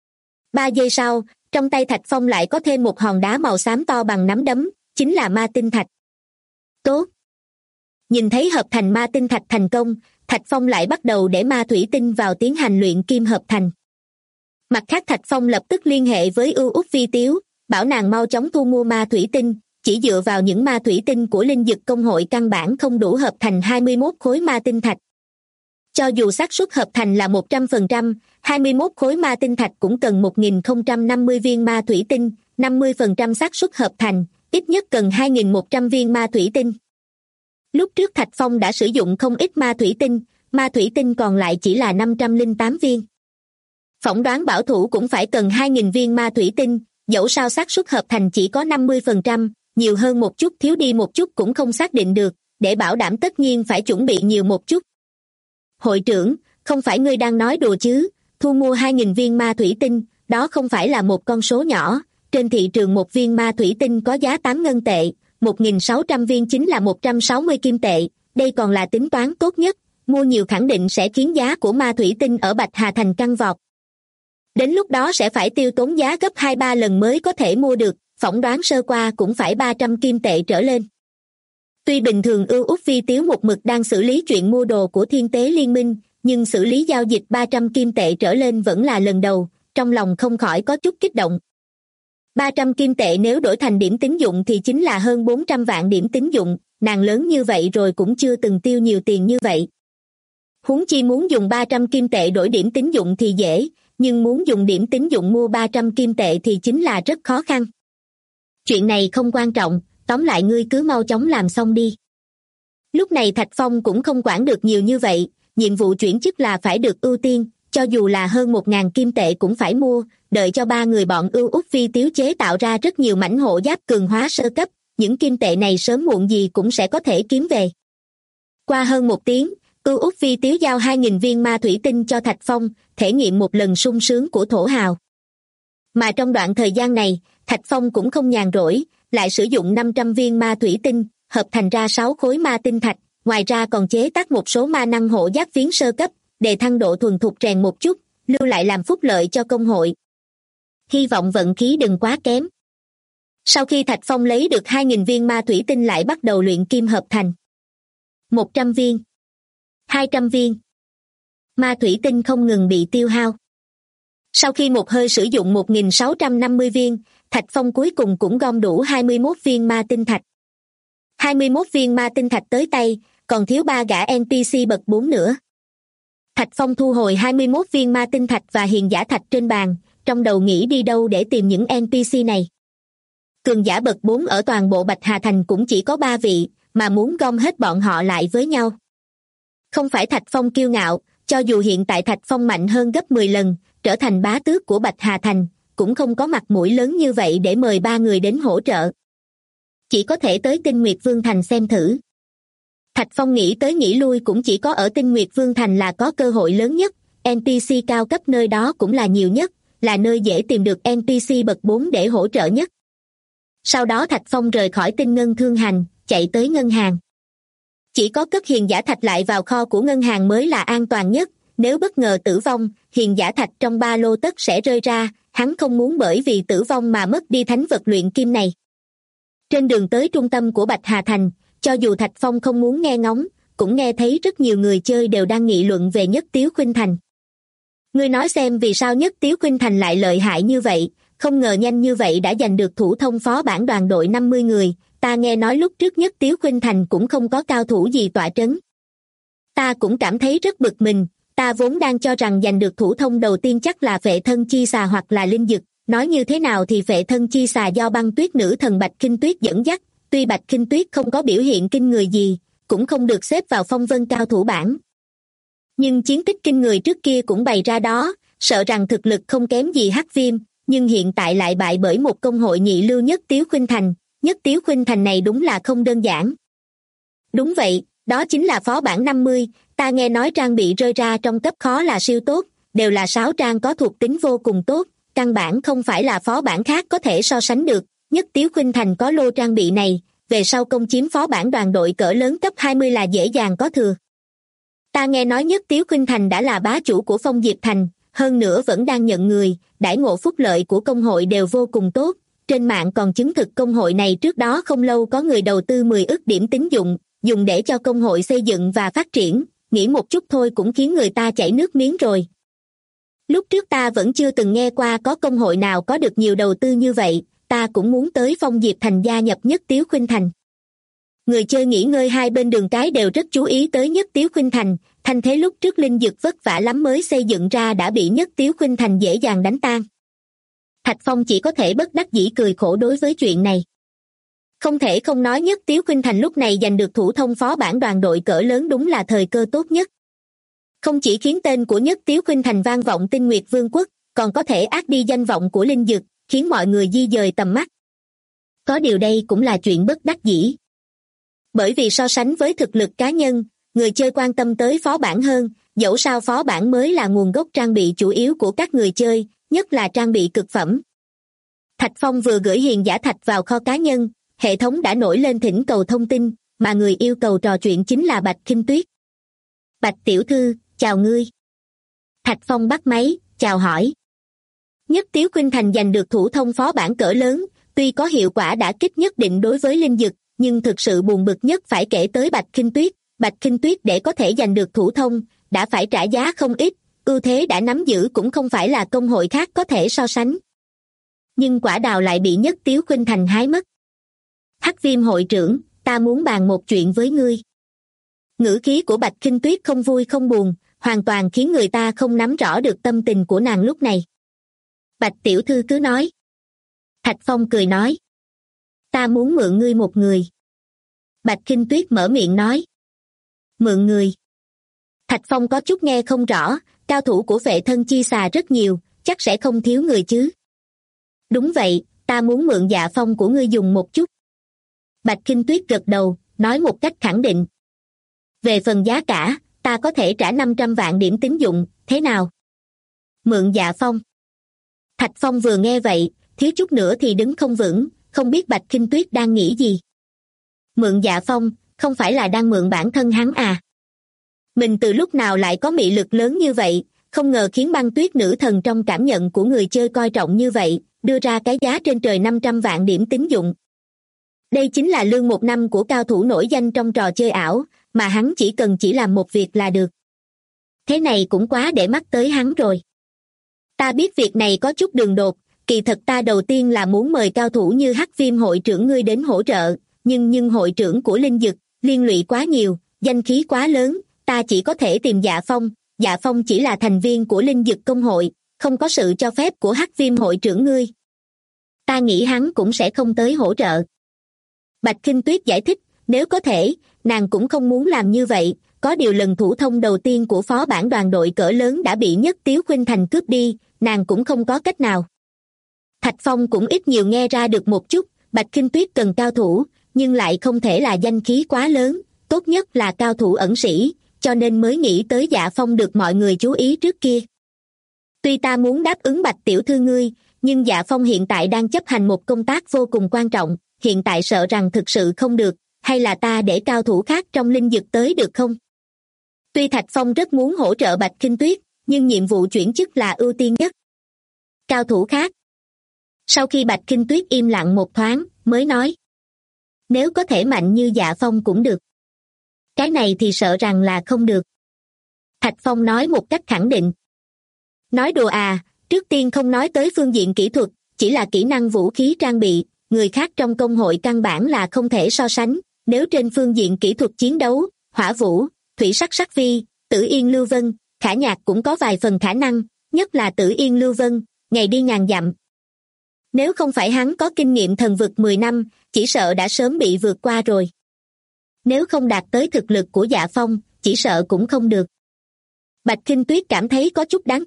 3 giây sau, trong tay Thạch Phong lại có thêm một hòn đá màu xám to bằng nắm đấm, chính là ma tinh thạch. Tốt! Nhìn thấy hợp thành ma tinh thạch thành công, Thạch Phong lại bắt đầu để ma thủy tinh vào tiến hành luyện kim hợp thành. Mặt khác Thạch Phong lập tức liên hệ với Ưu Úc Vi Tiếu, bảo nàng mau chóng thu mua ma thủy tinh, chỉ dựa vào những ma thủy tinh của linh dực công hội căn bản không đủ hợp thành 21 khối ma tinh thạch. Cho dù xác suất hợp thành là 100%, 21 khối ma tinh thạch cũng cần 1050 viên ma thủy tinh, 50% xác suất hợp thành, ít nhất cần 2100 viên ma thủy tinh. Lúc trước Thạch Phong đã sử dụng không ít ma thủy tinh còn lại chỉ là 508 viên. Phỏng đoán bảo thủ cũng phải cần 2000 viên ma thủy tinh, dẫu sao xác suất hợp thành chỉ có 50%, nhiều hơn một chút thiếu đi một chút cũng không xác định được, để bảo đảm tất nhiên phải chuẩn bị nhiều một chút. Hội trưởng, không phải ngươi đang nói đùa chứ, thu mua 2000 viên ma thủy tinh, đó không phải là một con số nhỏ, trên thị trường một viên ma thủy tinh có giá 8 ngân tệ, 1600 viên chính là 160 kim tệ, đây còn là tính toán tốt nhất, mua nhiều khẳng định sẽ khiến giá của ma thủy tinh ở Bạch Hà Thành tăng vọt. Đến lúc đó sẽ phải tiêu tốn giá gấp 2-3 lần mới có thể mua được, phỏng đoán sơ qua cũng phải 300 kim tệ trở lên. Tuy bình thường Ưu Úc Vi Tiếu một mực đang xử lý chuyện mua đồ của Thiên Tế Liên Minh, nhưng xử lý giao dịch 300 kim tệ trở lên vẫn là lần đầu, trong lòng không khỏi có chút kích động. 300 kim tệ nếu đổi thành điểm tín dụng thì chính là hơn 400 vạn điểm tín dụng, nàng lớn như vậy rồi cũng chưa từng tiêu nhiều tiền như vậy. Huống chi muốn dùng 300 kim tệ đổi điểm tín dụng thì dễ, nhưng muốn dùng điểm tín dụng mua 300 kim tệ thì chính là rất khó khăn. Chuyện này không quan trọng, tóm lại ngươi cứ mau chóng làm xong đi. Lúc này Thạch Phong cũng không quản được nhiều như vậy, nhiệm vụ chuyển chức là phải được ưu tiên, cho dù là hơn 1000 kim tệ cũng phải mua, đợi cho 3 người bọn Ưu Úc Vi Tiếu chế tạo ra rất nhiều mảnh hộ giáp cường hóa sơ cấp, những kim tệ này sớm muộn gì cũng sẽ có thể kiếm về. Qua hơn 1 tiếng, Ưu Úc Vi Tiếu giao 2000 viên ma thủy tinh cho Thạch Phong, thể nghiệm một lần sung sướng của thổ hào. Mà trong đoạn thời gian này, Thạch Phong cũng không nhàn rỗi, lại sử dụng 500 viên ma thủy tinh, hợp thành ra 6 khối ma tinh thạch, ngoài ra còn chế tác một số ma năng hộ giáp phiến sơ cấp, để thăng độ thuần thục rèn một chút, lưu lại làm phúc lợi cho công hội. Hy vọng vận khí đừng quá kém. Sau khi Thạch Phong lấy được 2000 viên ma thủy tinh lại bắt đầu luyện kim hợp thành. 100 viên, 200 viên. Ma thủy tinh không ngừng bị tiêu hao. Sau khi một hơi sử dụng 1650 viên, Thạch Phong cuối cùng cũng gom đủ 21 viên ma tinh thạch. 21 viên ma tinh thạch tới tay, còn thiếu 3 gã NPC bậc 4 nữa. Thạch Phong thu hồi 21 viên ma tinh thạch và hiền giả thạch trên bàn, trong đầu nghĩ đi đâu để tìm những NPC này. Cường giả bậc 4 ở toàn bộ Bạch Hà Thành cũng chỉ có 3 vị, mà muốn gom hết bọn họ lại với nhau. Không phải Thạch Phong kiêu ngạo, cho dù hiện tại Thạch Phong mạnh hơn gấp 10 lần, trở thành bá tước của Bạch Hà Thành, cũng không có mặt mũi lớn như vậy để mời 3 người đến hỗ trợ. Chỉ có thể tới Tinh Nguyệt Vương Thành xem thử. Thạch Phong nghĩ tới nghĩ lui cũng chỉ có ở Tinh Nguyệt Vương Thành là có cơ hội lớn nhất, NPC cao cấp nơi đó cũng là nhiều nhất, là nơi dễ tìm được NPC bậc 4 để hỗ trợ nhất. Sau đó Thạch Phong rời khỏi Tinh Ngân Thương Hành, chạy tới ngân hàng. Chỉ có cất hiền giả thạch lại vào kho của ngân hàng mới là an toàn nhất, nếu bất ngờ tử vong, hiền giả thạch trong ba lô tất sẽ rơi ra, hắn không muốn bởi vì tử vong mà mất đi thánh vật luyện kim này. Trên đường tới trung tâm của Bạch Hà Thành, cho dù Thạch Phong không muốn nghe ngóng, cũng nghe thấy rất nhiều người chơi đều đang nghị luận về Nhất Tiếu Khuynh Thành. Ngươi nói xem vì sao Nhất Tiếu Khuynh Thành lại lợi hại như vậy, không ngờ nhanh như vậy đã giành được thủ thông phó bản đoàn đội 50 người, ta nghe nói lúc trước Nhất Tiếu Khuynh Thành cũng không có cao thủ gì tọa trấn. Ta cũng cảm thấy rất bực mình, ta vốn đang cho rằng giành được thủ thông đầu tiên chắc là Phệ Thân Chi Xà hoặc là Linh Dực, nói như thế nào thì Phệ Thân Chi Xà do Băng Tuyết nữ thần Bạch Khinh Tuyết dẫn dắt, tuy Bạch Khinh Tuyết không có biểu hiện kinh người gì, cũng không được xếp vào phong vân cao thủ bảng. Nhưng chiến tích kinh người trước kia cũng bày ra đó, sợ rằng thực lực không kém gì Hắc Viêm, nhưng hiện tại lại bại bởi một công hội nhị lưu Nhất Tiếu Khuynh Thành. Nhất Tiếu Khuynh Thành này đúng là không đơn giản. Đúng vậy, đó chính là phó bản 50, ta nghe nói trang bị rơi ra trong cấp khó là siêu tốt, đều là 6 trang có thuộc tính vô cùng tốt, căn bản không phải là phó bản khác có thể so sánh được. Nhất Tiếu Khuynh Thành có lô trang bị này, về sau công chiếm phó bản đoàn đội cỡ lớn cấp 20 là dễ dàng có thừa. Ta nghe nói Nhất Tiếu Khuynh Thành đã là bá chủ của Phong Diệp Thành, hơn nữa vẫn đang nhận người, đãi ngộ phúc lợi của công hội đều vô cùng tốt. Trên mạng còn chứng thực công hội này trước đó không lâu có người đầu tư 10 ức điểm tín dụng, dùng để cho công hội xây dựng và phát triển, nghĩ một chút thôi cũng khiến người ta chảy nước miếng rồi. Lúc trước ta vẫn chưa từng nghe qua có công hội nào có được nhiều đầu tư như vậy, ta cũng muốn tới Phong Diệp Thành gia nhập Nhất Tiếu Khuynh Thành. Người chơi nghỉ ngơi hai bên đường cái đều rất chú ý tới Nhất Tiếu Khuynh Thành, thanh thế lúc trước Linh Dực vất vả lắm mới xây dựng ra đã bị Nhất Tiếu Khuynh Thành dễ dàng đánh tan. Thạch Phong chỉ có thể bất đắc dĩ cười khổ đối với chuyện này. Không thể không nói Nhất Tiếu Khuynh Thành lúc này giành được thủ thông phó bản đoàn đội cỡ lớn đúng là thời cơ tốt nhất. Không chỉ khiến tên của Nhất Tiếu Khuynh Thành vang vọng Tinh Nguyệt Vương quốc, còn có thể át đi danh vọng của Linh Dực, khiến mọi người di dời tầm mắt. Có điều đây cũng là chuyện bất đắc dĩ. Bởi vì so sánh với thực lực cá nhân, người chơi quan tâm tới phó bản hơn, dẫu sao phó bản mới là nguồn gốc trang bị chủ yếu của các người chơi, nhất là trang bị cực phẩm. Thạch Phong vừa gửi hiền giả thạch vào kho cá nhân, hệ thống đã nổi lên thỉnh cầu thông tin, mà người yêu cầu trò chuyện chính là Bạch Khinh Tuyết. Bạch tiểu thư, chào ngươi. Thạch Phong bắt máy, chào hỏi. Nhất Tiếu Khuynh Thành giành được thủ thông phó bản cỡ lớn, tuy có hiệu quả đả kích nhất định đối với Linh Dực, nhưng thực sự buồn bực nhất phải kể tới Bạch Khinh Tuyết. Bạch Khinh Tuyết để có thể giành được thủ thông, đã phải trả giá không ít, ưu thế đã nắm giữ cũng không phải là công hội khác có thể so sánh. Nhưng quả đào lại bị Nhất Tiếu Khuynh Thành hái mất. Hắc Viêm hội trưởng, ta muốn bàn một chuyện với ngươi. Ngữ khí của Bạch Khinh Tuyết không vui không buồn, hoàn toàn khiến người ta không nắm rõ được tâm tình của nàng lúc này. Bạch tiểu thư cứ nói. Thạch Phong cười nói. Ta muốn mượn ngươi một người. Bạch Khinh Tuyết mở miệng nói. Mượn người. Thạch Phong có chút nghe không rõ, cao thủ của Phệ Thân Chi Xà rất nhiều, chắc sẽ không thiếu người chứ. Đúng vậy, ta muốn mượn Dạ Phong của ngươi dùng một chút. Bạch Khinh Tuyết gật đầu, nói một cách khẳng định. Về phần giá cả, ta có thể trả 500 vạn điểm tín dụng, thế nào? Mượn Dạ Phong. Thạch Phong vừa nghe vậy, thiếu chút nữa thì đứng không vững, không biết Bạch Khinh Tuyết đang nghĩ gì. Mượn Dạ Phong, không phải là đang mượn bản thân hắn à? Mình từ lúc nào lại có mị lực lớn như vậy, không ngờ khiến Băng Tuyết nữ thần trong cảm nhận của người chơi coi trọng như vậy, đưa ra cái giá trên trời 500 vạn điểm tín dụng. Đây chính là lương một năm của cao thủ nổi danh trong trò chơi ảo, mà hắn chỉ làm một việc là được. Thế này cũng quá để mắt tới hắn rồi. Ta biết việc này có chút đường đột, kỳ thật ta đầu tiên là muốn mời cao thủ như Hắc Viêm hội trưởng ngươi đến hỗ trợ, nhưng hội trưởng của Linh Dực, liên lụy quá nhiều, danh khí quá lớn, ta chỉ có thể tìm Dạ Phong. Dạ Phong chỉ là thành viên của Linh Dực công hội, không có sự cho phép của Hắc Viêm hội trưởng ngươi. Ta nghĩ hắn cũng sẽ không tới hỗ trợ. Bạch Khinh Tuyết giải thích, nếu có thể, nàng cũng không muốn làm như vậy, có điều lần thủ thông đầu tiên của phó bản đoàn đội cỡ lớn đã bị Nhất Tiếu Khuynh Thành cướp đi, nàng cũng không có cách nào. Thạch Phong cũng ít nhiều nghe ra được một chút, Bạch Khinh Tuyết cần cao thủ, nhưng lại không thể là danh khí quá lớn, tốt nhất là cao thủ ẩn sĩ, cho nên mới nghĩ tới Dạ Phong được mọi người chú ý trước kia. Tuy ta muốn đáp ứng Bạch tiểu thư ngươi, nhưng Dạ Phong hiện tại đang chấp hành một công tác vô cùng quan trọng, hiện tại sợ rằng thực sự không được, hay là ta để cao thủ khác trong Linh Dực tới được không? Tuy Thạch Phong rất muốn hỗ trợ Bạch Khinh Tuyết, nhưng nhiệm vụ chuyển chức là ưu tiên nhất. Cao thủ khác. Sau khi Bạch Khinh Tuyết im lặng một thoáng, mới nói. Nếu có thể mạnh như Dạ Phong cũng được. Cái này thì sợ rằng là không được. Thạch Phong nói một cách khẳng định. Nói đùa à, trước tiên không nói tới phương diện kỹ thuật, chỉ là kỹ năng vũ khí trang bị, người khác trong công hội căn bản là không thể so sánh, nếu trên phương diện kỹ thuật chiến đấu, Hỏa Vũ, Thủy Sắc Sắc Vi, Tử Yên Lưu Vân, Khả Nhạc cũng có vài phần khả năng, nhất là Tử Yên Lưu Vân, ngày đi ngàn dặm. Nếu không phải hắn có kinh nghiệm thần vực 10 năm, chỉ sợ đã sớm bị vượt qua rồi. Nếu không đạt tới thực lực của Dạ Phong, chỉ sợ cũng không được. Bạch Khinh Tuyết cảm thấy có chút đáng tiếc,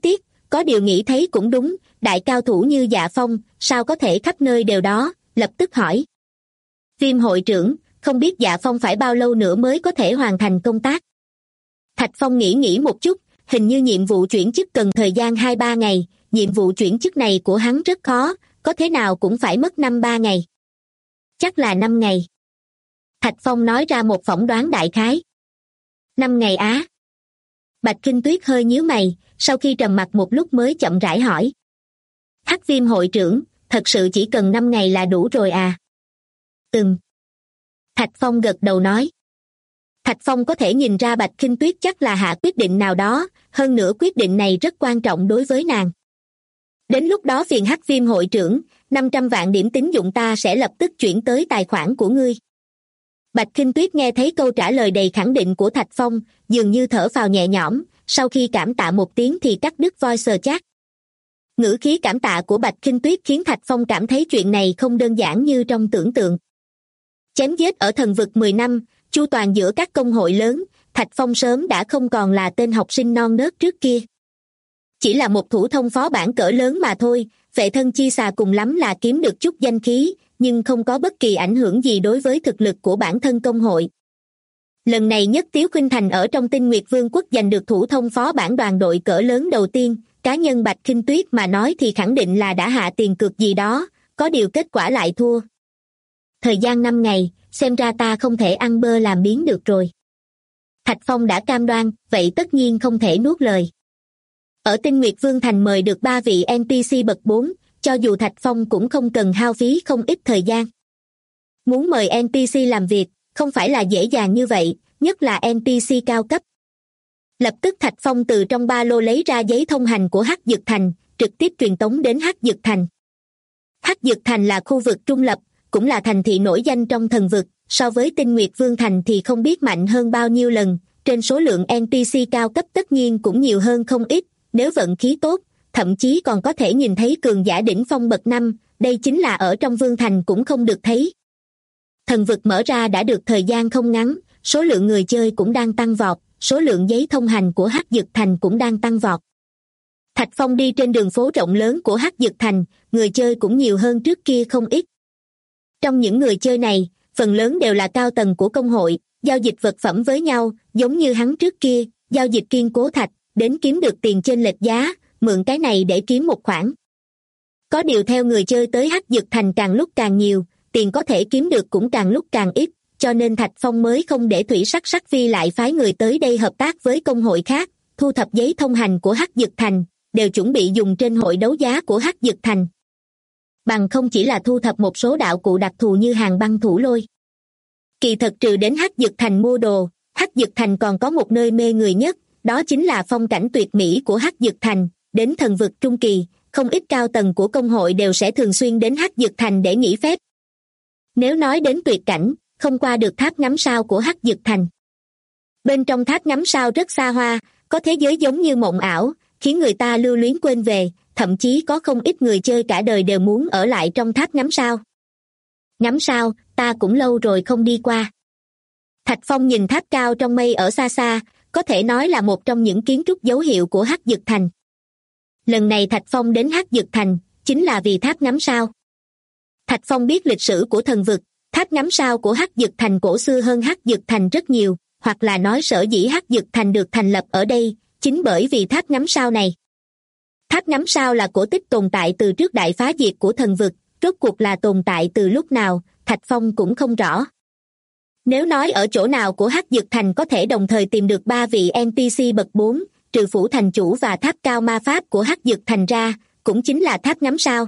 có điều nghĩ thấy cũng đúng, đại cao thủ như Dạ Phong, sao có thể khắp nơi đều đó, lập tức hỏi. Viêm hội trưởng, không biết Dạ Phong phải bao lâu nữa mới có thể hoàn thành công tác? Thạch Phong nghĩ một chút, hình như nhiệm vụ chuyển chức cần thời gian 2-3 ngày, nhiệm vụ chuyển chức này của hắn rất khó, có thế nào cũng phải mất 5-3 ngày. Chắc là 5 ngày. Thạch Phong nói ra một phỏng đoán đại khái. 5 ngày á? Bạch Kinh Tuyết hơi nhíu mày, sau khi trầm mặc một lúc mới chậm rãi hỏi. Hắc Viêm hội trưởng, thật sự chỉ cần 5 ngày là đủ rồi à? Thạch Phong gật đầu nói. Thạch Phong có thể nhìn ra Bạch Kinh Tuyết chắc là hạ quyết định nào đó, hơn nữa quyết định này rất quan trọng đối với nàng. Đến lúc đó phiền Hắc Viêm hội trưởng, 500 vạn điểm tín dụng ta sẽ lập tức chuyển tới tài khoản của ngươi. Bạch Kinh Tuyết nghe thấy câu trả lời đầy khẳng định của Thạch Phong, dường như thở phào nhẹ nhõm, sau khi cảm tạ một tiếng thì cắt đứt voice chat. Ngữ khí cảm tạ của Bạch Kinh Tuyết khiến Thạch Phong cảm thấy chuyện này không đơn giản như trong tưởng tượng. Chém giết ở thần vực 10 năm, chu toàn giữa các công hội lớn, Thạch Phong sớm đã không còn là tên học sinh non nớt trước kia. Chỉ là một thủ thông phó bản cỡ lớn mà thôi, vệ thân chi xà cùng lắm là kiếm được chút danh khí, nhưng không có bất kỳ ảnh hưởng gì đối với thực lực của bản thân công hội. Lần này Nhất Tiếu Khuynh Thành ở trong Tinh Nguyệt Vương quốc giành được thủ thông phó bản đoàn đội cỡ lớn đầu tiên, cá nhân Bạch Kinh Tuyết mà nói thì khẳng định là đã hạ tiền cược gì đó, có điều kết quả lại thua. Thời gian 5 ngày, xem ra ta không thể ăn bơ làm biếng được rồi. Thạch Phong đã cam đoan, vậy tất nhiên không thể nuốt lời. Ở Tinh Nguyệt Vương Thành mời được 3 vị NPC bậc 4, cho dù Thạch Phong cũng không cần hao phí không ít thời gian. Muốn mời NPC làm việc, không phải là dễ dàng như vậy, nhất là NPC cao cấp. Lập tức Thạch Phong từ trong ba lô lấy ra giấy thông hành của Hắc Dực Thành, trực tiếp truyền tống đến Hắc Dực Thành. Hắc Dực Thành là khu vực trung lập, cũng là thành thị nổi danh trong thần vực, so với Tinh Nguyệt Vương Thành thì không biết mạnh hơn bao nhiêu lần, trên số lượng NPC cao cấp tất nhiên cũng nhiều hơn không ít, nếu vận khí tốt, thậm chí còn có thể nhìn thấy cường giả đỉnh phong bậc 5, đây chính là ở trong Vương Thành cũng không được thấy. Thần vực mở ra đã được thời gian không ngắn, số lượng người chơi cũng đang tăng vọt, số lượng giấy thông hành của Hắc Dực Thành cũng đang tăng vọt. Thạch Phong đi trên đường phố rộng lớn của Hắc Dực Thành, người chơi cũng nhiều hơn trước kia không ít. Trong những người chơi này, phần lớn đều là cao tầng của công hội, giao dịch vật phẩm với nhau, giống như hắn trước kia, giao dịch kiên cố thạch, đến kiếm được tiền chênh lệch giá, mượn cái này để kiếm một khoản. Có điều theo người chơi tới Hắc Dực Thành càng lúc càng nhiều, tiền có thể kiếm được cũng càng lúc càng ít, cho nên Thạch Phong mới không để Thủy Sắc Sắc Phi lại phái người tới đây hợp tác với công hội khác, thu thập giấy thông hành của Hắc Dực Thành, đều chuẩn bị dùng trên hội đấu giá của Hắc Dực Thành. Bằng không chỉ là thu thập một số đạo cụ đặc thù như hàng băng thủ lôi. Kỳ thật trừ đến Hắc Dực Thành mua đồ, Hắc Dực Thành còn có một nơi mê người nhất, đó chính là phong cảnh tuyệt mỹ của Hắc Dực Thành, đến thần vực trung kỳ, không ít cao tầng của công hội đều sẽ thường xuyên đến Hắc Dực Thành để nghỉ phép. Nếu nói đến tuyệt cảnh, không qua được tháp ngắm sao của Hắc Dực Thành. Bên trong tháp ngắm sao rất xa hoa, có thế giới giống như mộng ảo, khiến người ta lưu luyến quên về, thậm chí có không ít người chơi cả đời đều muốn ở lại trong tháp ngắm sao. Ngắm sao, ta cũng lâu rồi không đi qua. Thạch Phong nhìn tháp cao trong mây ở xa xa, có thể nói là một trong những kiến trúc dấu hiệu của Hắc Dực Thành. Lần này Thạch Phong đến Hắc Dực Thành, chính là vì tháp ngắm sao. Thạch Phong biết lịch sử của thần vực, tháp ngắm sao của Hắc Dực Thành cổ xưa hơn Hắc Dực Thành rất nhiều, hoặc là nói sở dĩ Hắc Dực Thành được thành lập ở đây, chính bởi vì tháp ngắm sao này. Tháp ngắm sao là cổ tích tồn tại từ trước đại phá diệt của thần vực, rốt cuộc là tồn tại từ lúc nào, Thạch Phong cũng không rõ. Nếu nói ở chỗ nào của Hắc Dực Thành có thể đồng thời tìm được 3 vị NPC bậc 4, trừ phủ thành chủ và tháp cao ma pháp của Hắc Dực Thành ra, cũng chính là tháp ngắm sao.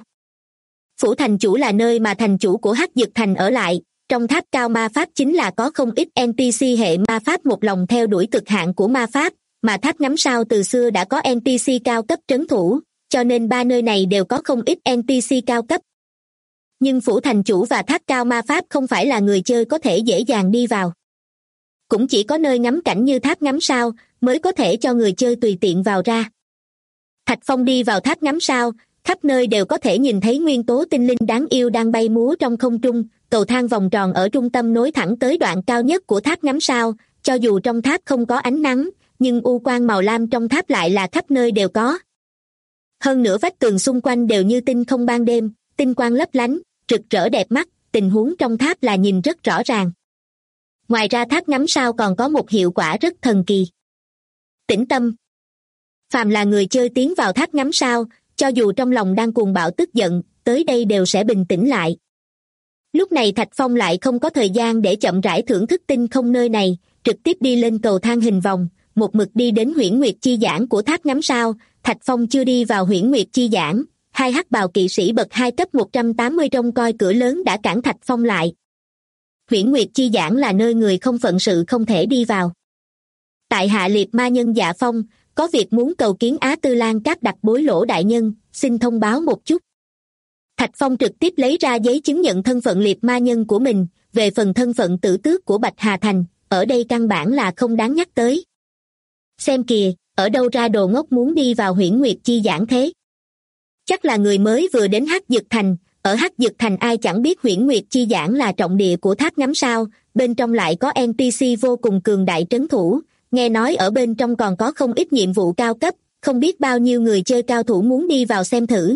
Phủ thành chủ là nơi mà thành chủ của Hắc Dực Thành ở lại, trong tháp cao ma pháp chính là có không ít NPC hệ ma pháp một lòng theo đuổi cực hạn của ma pháp, mà tháp ngắm sao từ xưa đã có NPC cao cấp trấn thủ, cho nên 3 nơi này đều có không ít NPC cao cấp. Nhưng phủ thành chủ và tháp cao ma pháp không phải là người chơi có thể dễ dàng đi vào. Cũng chỉ có nơi ngắm cảnh như tháp ngắm sao mới có thể cho người chơi tùy tiện vào ra. Thạch Phong đi vào tháp ngắm sao, khắp nơi đều có thể nhìn thấy nguyên tố tinh linh đáng yêu đang bay múa trong không trung, cầu thang vòng tròn ở trung tâm nối thẳng tới đoạn cao nhất của tháp ngắm sao, cho dù trong tháp không có ánh nắng, nhưng u quang màu lam trong tháp lại là khắp nơi đều có. Hơn nữa vách tường xung quanh đều như tinh không ban đêm, tinh quang lấp lánh, rực rỡ đẹp mắt, tình huống trong tháp là nhìn rất rõ ràng. Ngoài ra tháp ngắm sao còn có một hiệu quả rất thần kỳ. Tĩnh tâm. Phàm là người chơi tiến vào tháp ngắm sao, cho dù trong lòng đang cuồng bạo tức giận, tới đây đều sẽ bình tĩnh lại. Lúc này Thạch Phong lại không có thời gian để chậm rãi thưởng thức tinh không nơi này, trực tiếp đi lên cầu thang hình vòng, một mực đi đến Huyễn Nguyệt chi giảng của tháp ngắm sao. Thạch Phong chưa đi vào Huyễn Nguyệt chi giảng, hai hắc bào kỵ sĩ bậc 2 cấp 180 trông coi cửa lớn đã cản Thạch Phong lại. Huyễn Nguyệt chi giảng là nơi người không phận sự không thể đi vào. Tại hạ liệt ma nhân Dạ Phong, có việc muốn cầu kiến Á Tư Lan Các đặc bối Lỗ đại nhân, xin thông báo một chút. Thạch Phong trực tiếp lấy ra giấy chứng nhận thân phận liệt ma nhân của mình, về phần thân phận tử tước của Bạch Hà Thành, ở đây căn bản là không đáng nhắc tới. Xem kìa, ở đâu ra đồ ngốc muốn đi vào Huyễn Nguyệt chi giảng thế? Chắc là người mới vừa đến Hắc Dực Thành, ở Hắc Dực Thành ai chẳng biết Huyễn Nguyệt chi giảng là trọng địa của tháp ngắm sao, bên trong lại có NPC vô cùng cường đại trấn thủ, nghe nói ở bên trong còn có không ít nhiệm vụ cao cấp, không biết bao nhiêu người chơi cao thủ muốn đi vào xem thử.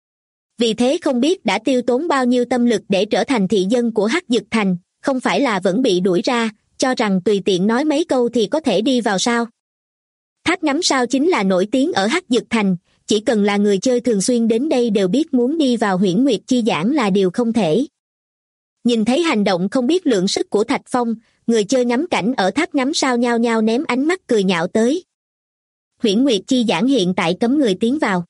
Vì thế không biết đã tiêu tốn bao nhiêu tâm lực để trở thành thị dân của Hắc Dực Thành, không phải là vẫn bị đuổi ra, cho rằng tùy tiện nói mấy câu thì có thể đi vào sao. Tháp ngắm sao chính là nổi tiếng ở Hắc Dực Thành, chỉ cần là người chơi thường xuyên đến đây đều biết muốn đi vào Huyễn Nguyệt chi giảng là điều không thể. Nhìn thấy hành động không biết lượng sức của Thạch Phong, người chơi ngắm cảnh ở tháp ngắm sao nhao nhao ném ánh mắt cười nhạo tới. Huyễn Nguyệt chi giảng hiện tại cấm người tiến vào.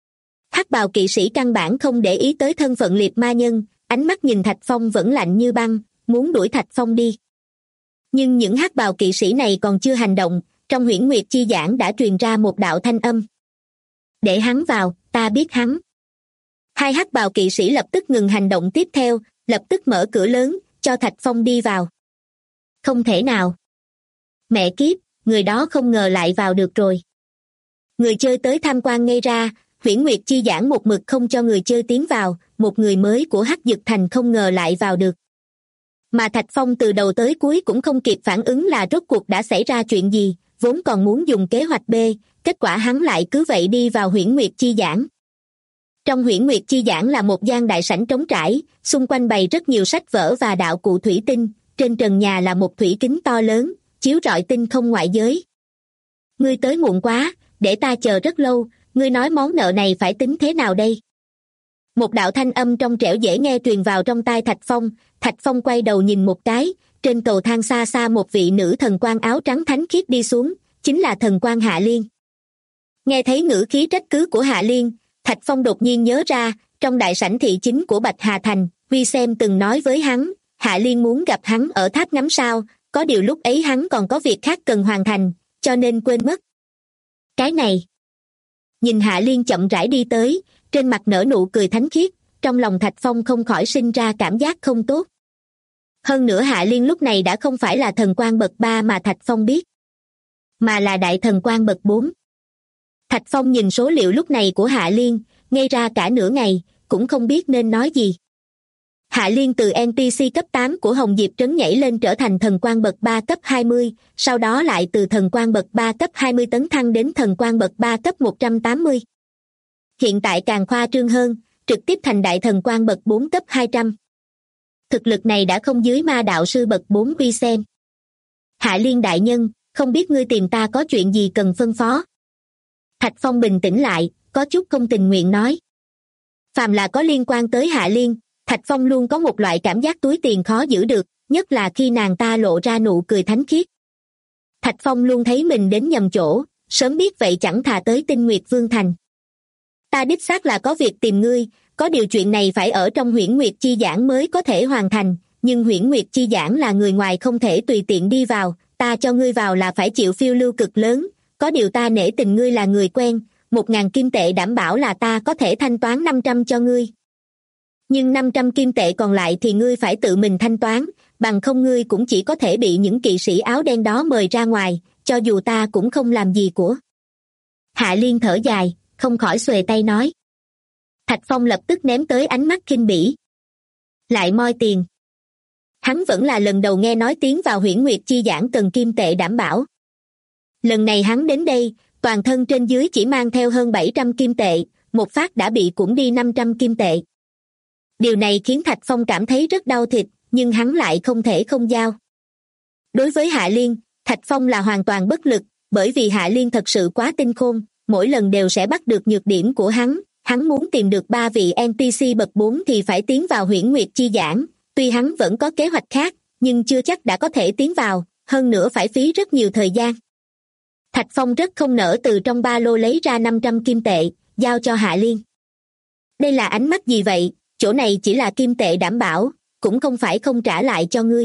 Hắc bào kỵ sĩ căn bản không để ý tới thân phận liệt ma nhân, ánh mắt nhìn Thạch Phong vẫn lạnh như băng, muốn đuổi Thạch Phong đi. Nhưng những hắc bào kỵ sĩ này còn chưa hành động, trong Huyễn Nguyệt chi giảng đã truyền ra một đạo thanh âm. Để hắn vào, ta biết hắn. Hai hắc bào kỵ sĩ lập tức ngừng hành động tiếp theo, lập tức mở cửa lớn, cho Thạch Phong đi vào. Không thể nào. Mẹ kiếp, người đó không ngờ lại vào được rồi. Người chơi tới tham quan ngây ra, Huyễn Nguyệt chi giảng một mực không cho người chơi tiến vào, một người mới của Hắc Dực Thành không ngờ lại vào được. Mà Thạch Phong từ đầu tới cuối cũng không kịp phản ứng là rốt cuộc đã xảy ra chuyện gì, vốn còn muốn dùng kế hoạch B, kết quả hắn lại cứ vậy đi vào Huyễn Nguyệt chi giảng. Trong Huyễn Nguyệt chi giảng là một gian đại sảnh trống trải, xung quanh bày rất nhiều sách vở và đạo cụ thủy tinh, trên trần nhà là một thủy kính to lớn, chiếu rọi tinh không ngoại giới. Ngươi tới muộn quá, để ta chờ rất lâu, ngươi nói món nợ này phải tính thế nào đây? Một đạo thanh âm trong trẻo dễ nghe truyền vào trong tai Thạch Phong quay đầu nhìn một cái, trên cầu thang xa xa một vị nữ thần quan áo trắng thánh khiết đi xuống, chính là thần quan Hạ Liên. Nghe thấy ngữ khí trách cứ của Hạ Liên, Thạch Phong đột nhiên nhớ ra, trong đại sảnh thị chính của Bạch Hà Thành, Huy Xem từng nói với hắn, Hạ Liên muốn gặp hắn ở tháp ngắm sao, có điều lúc ấy hắn còn có việc khác cần hoàn thành, cho nên quên mất. Cái này. Nhìn Hạ Liên chậm rãi đi tới, trên mặt nở nụ cười thánh khiết, trong lòng Thạch Phong không khỏi sinh ra cảm giác không tốt. Hơn nữa Hạ Liên lúc này đã không phải là thần quan bậc 3 mà Thạch Phong biết, mà là đại thần quan bậc 4. Thạch Phong nhìn số liệu lúc này của Hạ Liên, ngây ra cả nửa ngày, cũng không biết nên nói gì. Hạ Liên từ NPC cấp 8 của Hồng Diệp Trấn nhảy lên trở thành thần quan bậc 3 cấp 20, sau đó lại từ thần quan bậc 3 cấp 20 tấn thăng đến thần quan bậc 3 cấp 180. Hiện tại càng khoa trương hơn, trực tiếp thành đại thần quan bậc 4 cấp 200. Thực lực này đã không dưới ma đạo sư bậc 4 Huy Xem. Hạ Liên đại nhân, không biết ngươi tìm ta có chuyện gì cần phân phó? Thạch Phong bình tĩnh lại, có chút không tình nguyện nói. Phàm là có liên quan tới Hạ Liên, Thạch Phong luôn có một loại cảm giác túi tiền khó giữ được, nhất là khi nàng ta lộ ra nụ cười thánh khiết. Thạch Phong luôn thấy mình đến nhầm chỗ, sớm biết vậy chẳng thà tới Tinh Nguyệt Vương Thành. Ta đích xác là có việc tìm ngươi, có điều chuyện này phải ở trong Huyễn Nguyệt chi giảng mới có thể hoàn thành, nhưng Huyễn Nguyệt chi giảng là người ngoài không thể tùy tiện đi vào, ta cho ngươi vào là phải chịu phiêu lưu cực lớn, có điều ta nể tình ngươi là người quen, 1.000 kim tệ đảm bảo là ta có thể thanh toán 500 cho ngươi. Nhưng 500 kim tệ còn lại thì ngươi phải tự mình thanh toán, bằng không ngươi cũng chỉ có thể bị những kỵ sĩ áo đen đó mời ra ngoài, cho dù ta cũng không làm gì của. Hạ Liên thở dài, không khỏi xuề tay nói. Thạch Phong lập tức ném tới ánh mắt khinh bỉ. Lại moi tiền. Hắn vẫn là lần đầu nghe nói tiến vào Huyễn Nguyệt chi giảng cần kim tệ đảm bảo. Lần này hắn đến đây, toàn thân trên dưới chỉ mang theo hơn 700 kim tệ, một phát đã bị cuỗng đi 500 kim tệ. Điều này khiến Thạch Phong cảm thấy rất đau thịt, nhưng hắn lại không thể không giao. Đối với Hạ Liên, Thạch Phong là hoàn toàn bất lực, bởi vì Hạ Liên thật sự quá tinh khôn, mỗi lần đều sẽ bắt được nhược điểm của hắn. Hắn muốn tìm được 3 vị NPC bậc 4 thì phải tiến vào Huyễn Nguyệt Chi Giảng, tuy hắn vẫn có kế hoạch khác, nhưng chưa chắc đã có thể tiến vào, hơn nữa phải phí rất nhiều thời gian. Thạch Phong rất không nỡ từ trong ba lô lấy ra 500 kim tệ, giao cho Hạ Liên. Đây là ánh mắt gì vậy, chỗ này chỉ là kim tệ đảm bảo, cũng không phải không trả lại cho ngươi.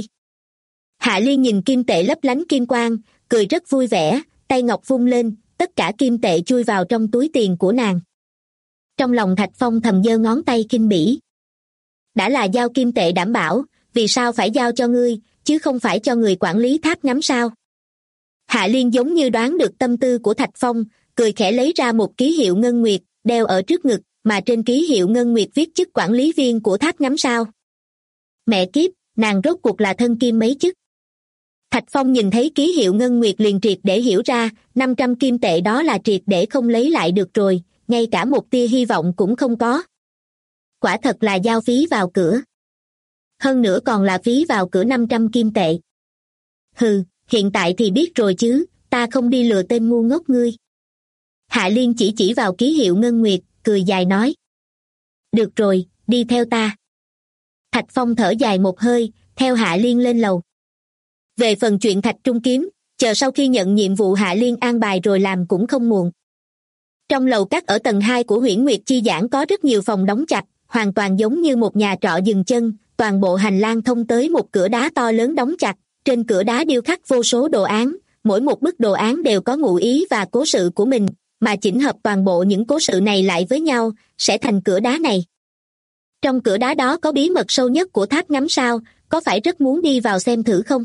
Hạ Liên nhìn kim tệ lấp lánh kim quang, cười rất vui vẻ, tay ngọc vung lên, tất cả kim tệ chui vào trong túi tiền của nàng. Trong lòng Thạch Phong thầm giơ ngón tay khinh bỉ. Đã là giao kim tệ đảm bảo, vì sao phải giao cho ngươi, chứ không phải cho người quản lý tháp ngắm sao? Hạ Liên giống như đoán được tâm tư của Thạch Phong, cười khẽ lấy ra một ký hiệu ngân nguyệt, đeo ở trước ngực, mà trên ký hiệu ngân nguyệt viết chức quản lý viên của tháp ngắm sao. Mẹ kiếp, nàng rốt cuộc là thân kim mấy chức? Thạch Phong nhìn thấy ký hiệu ngân nguyệt liền triệt để hiểu ra, 500 kim tệ đó là triệt để không lấy lại được rồi, ngay cả một tia hy vọng cũng không có. Quả thật là giao phí vào cửa. Hơn nữa còn là phí vào cửa 500 kim tệ. Hừ, hiện tại thì biết rồi chứ, ta không đi lừa tên ngu ngốc ngươi. Hạ Liên chỉ vào ký hiệu ngân nguyệt, cười dài nói. Được rồi, đi theo ta. Thạch Phong thở dài một hơi, theo Hạ Liên lên lầu. Về phần chuyện Thạch Trung Kiếm, chờ sau khi nhận nhiệm vụ Hạ Liên an bài rồi làm cũng không muộn. Trong lầu các ở tầng 2 của Huyễn Nguyệt Chi Giảng có rất nhiều phòng đóng chặt, hoàn toàn giống như một nhà trọ dừng chân, toàn bộ hành lang thông tới một cửa đá to lớn đóng chặt, trên cửa đá điêu khắc vô số đồ án, mỗi một bức đồ án đều có ngụ ý và cố sự của mình, mà chỉnh hợp toàn bộ những cố sự này lại với nhau, sẽ thành cửa đá này. Trong cửa đá đó có bí mật sâu nhất của tháp ngắm sao, có phải rất muốn đi vào xem thử không?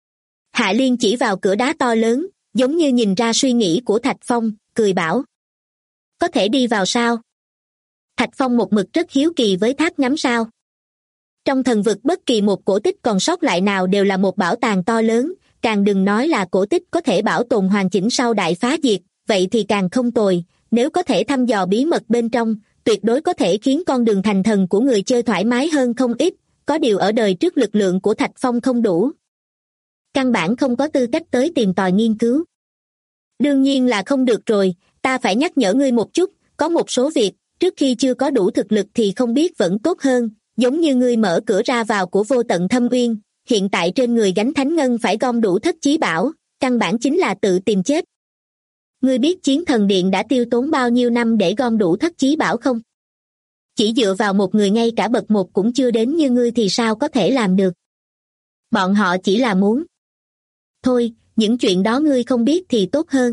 Hạ Liên chỉ vào cửa đá to lớn, giống như nhìn ra suy nghĩ của Thạch Phong, cười bảo. Có thể đi vào sao? Thạch Phong một mực rất hiếu kỳ với tháp ngắm sao. Trong thần vực bất kỳ một cổ tích còn sót lại nào đều là một bảo tàng to lớn, càng đừng nói là cổ tích có thể bảo tồn hoàn chỉnh sau đại phá diệt, vậy thì càng không tồi, nếu có thể thăm dò bí mật bên trong, tuyệt đối có thể khiến con đường thành thần của người chơi thoải mái hơn không ít, có điều ở đời trước lực lượng của Thạch Phong không đủ. Căn bản không có tư cách tới tìm tòi nghiên cứu. Đương nhiên là không được rồi, ta phải nhắc nhở ngươi một chút, có một số việc, trước khi chưa có đủ thực lực thì không biết vẫn tốt hơn, giống như ngươi mở cửa ra vào của vô tận thâm uyên, hiện tại trên người gánh thánh ngân phải gom đủ thất chí bảo, căn bản chính là tự tìm chết. Ngươi biết Chiến Thần Điện đã tiêu tốn bao nhiêu năm để gom đủ thất chí bảo không? Chỉ dựa vào một người ngay cả bậc 1 cũng chưa đến như ngươi thì sao có thể làm được? Bọn họ chỉ là muốn. Thôi, những chuyện đó ngươi không biết thì tốt hơn.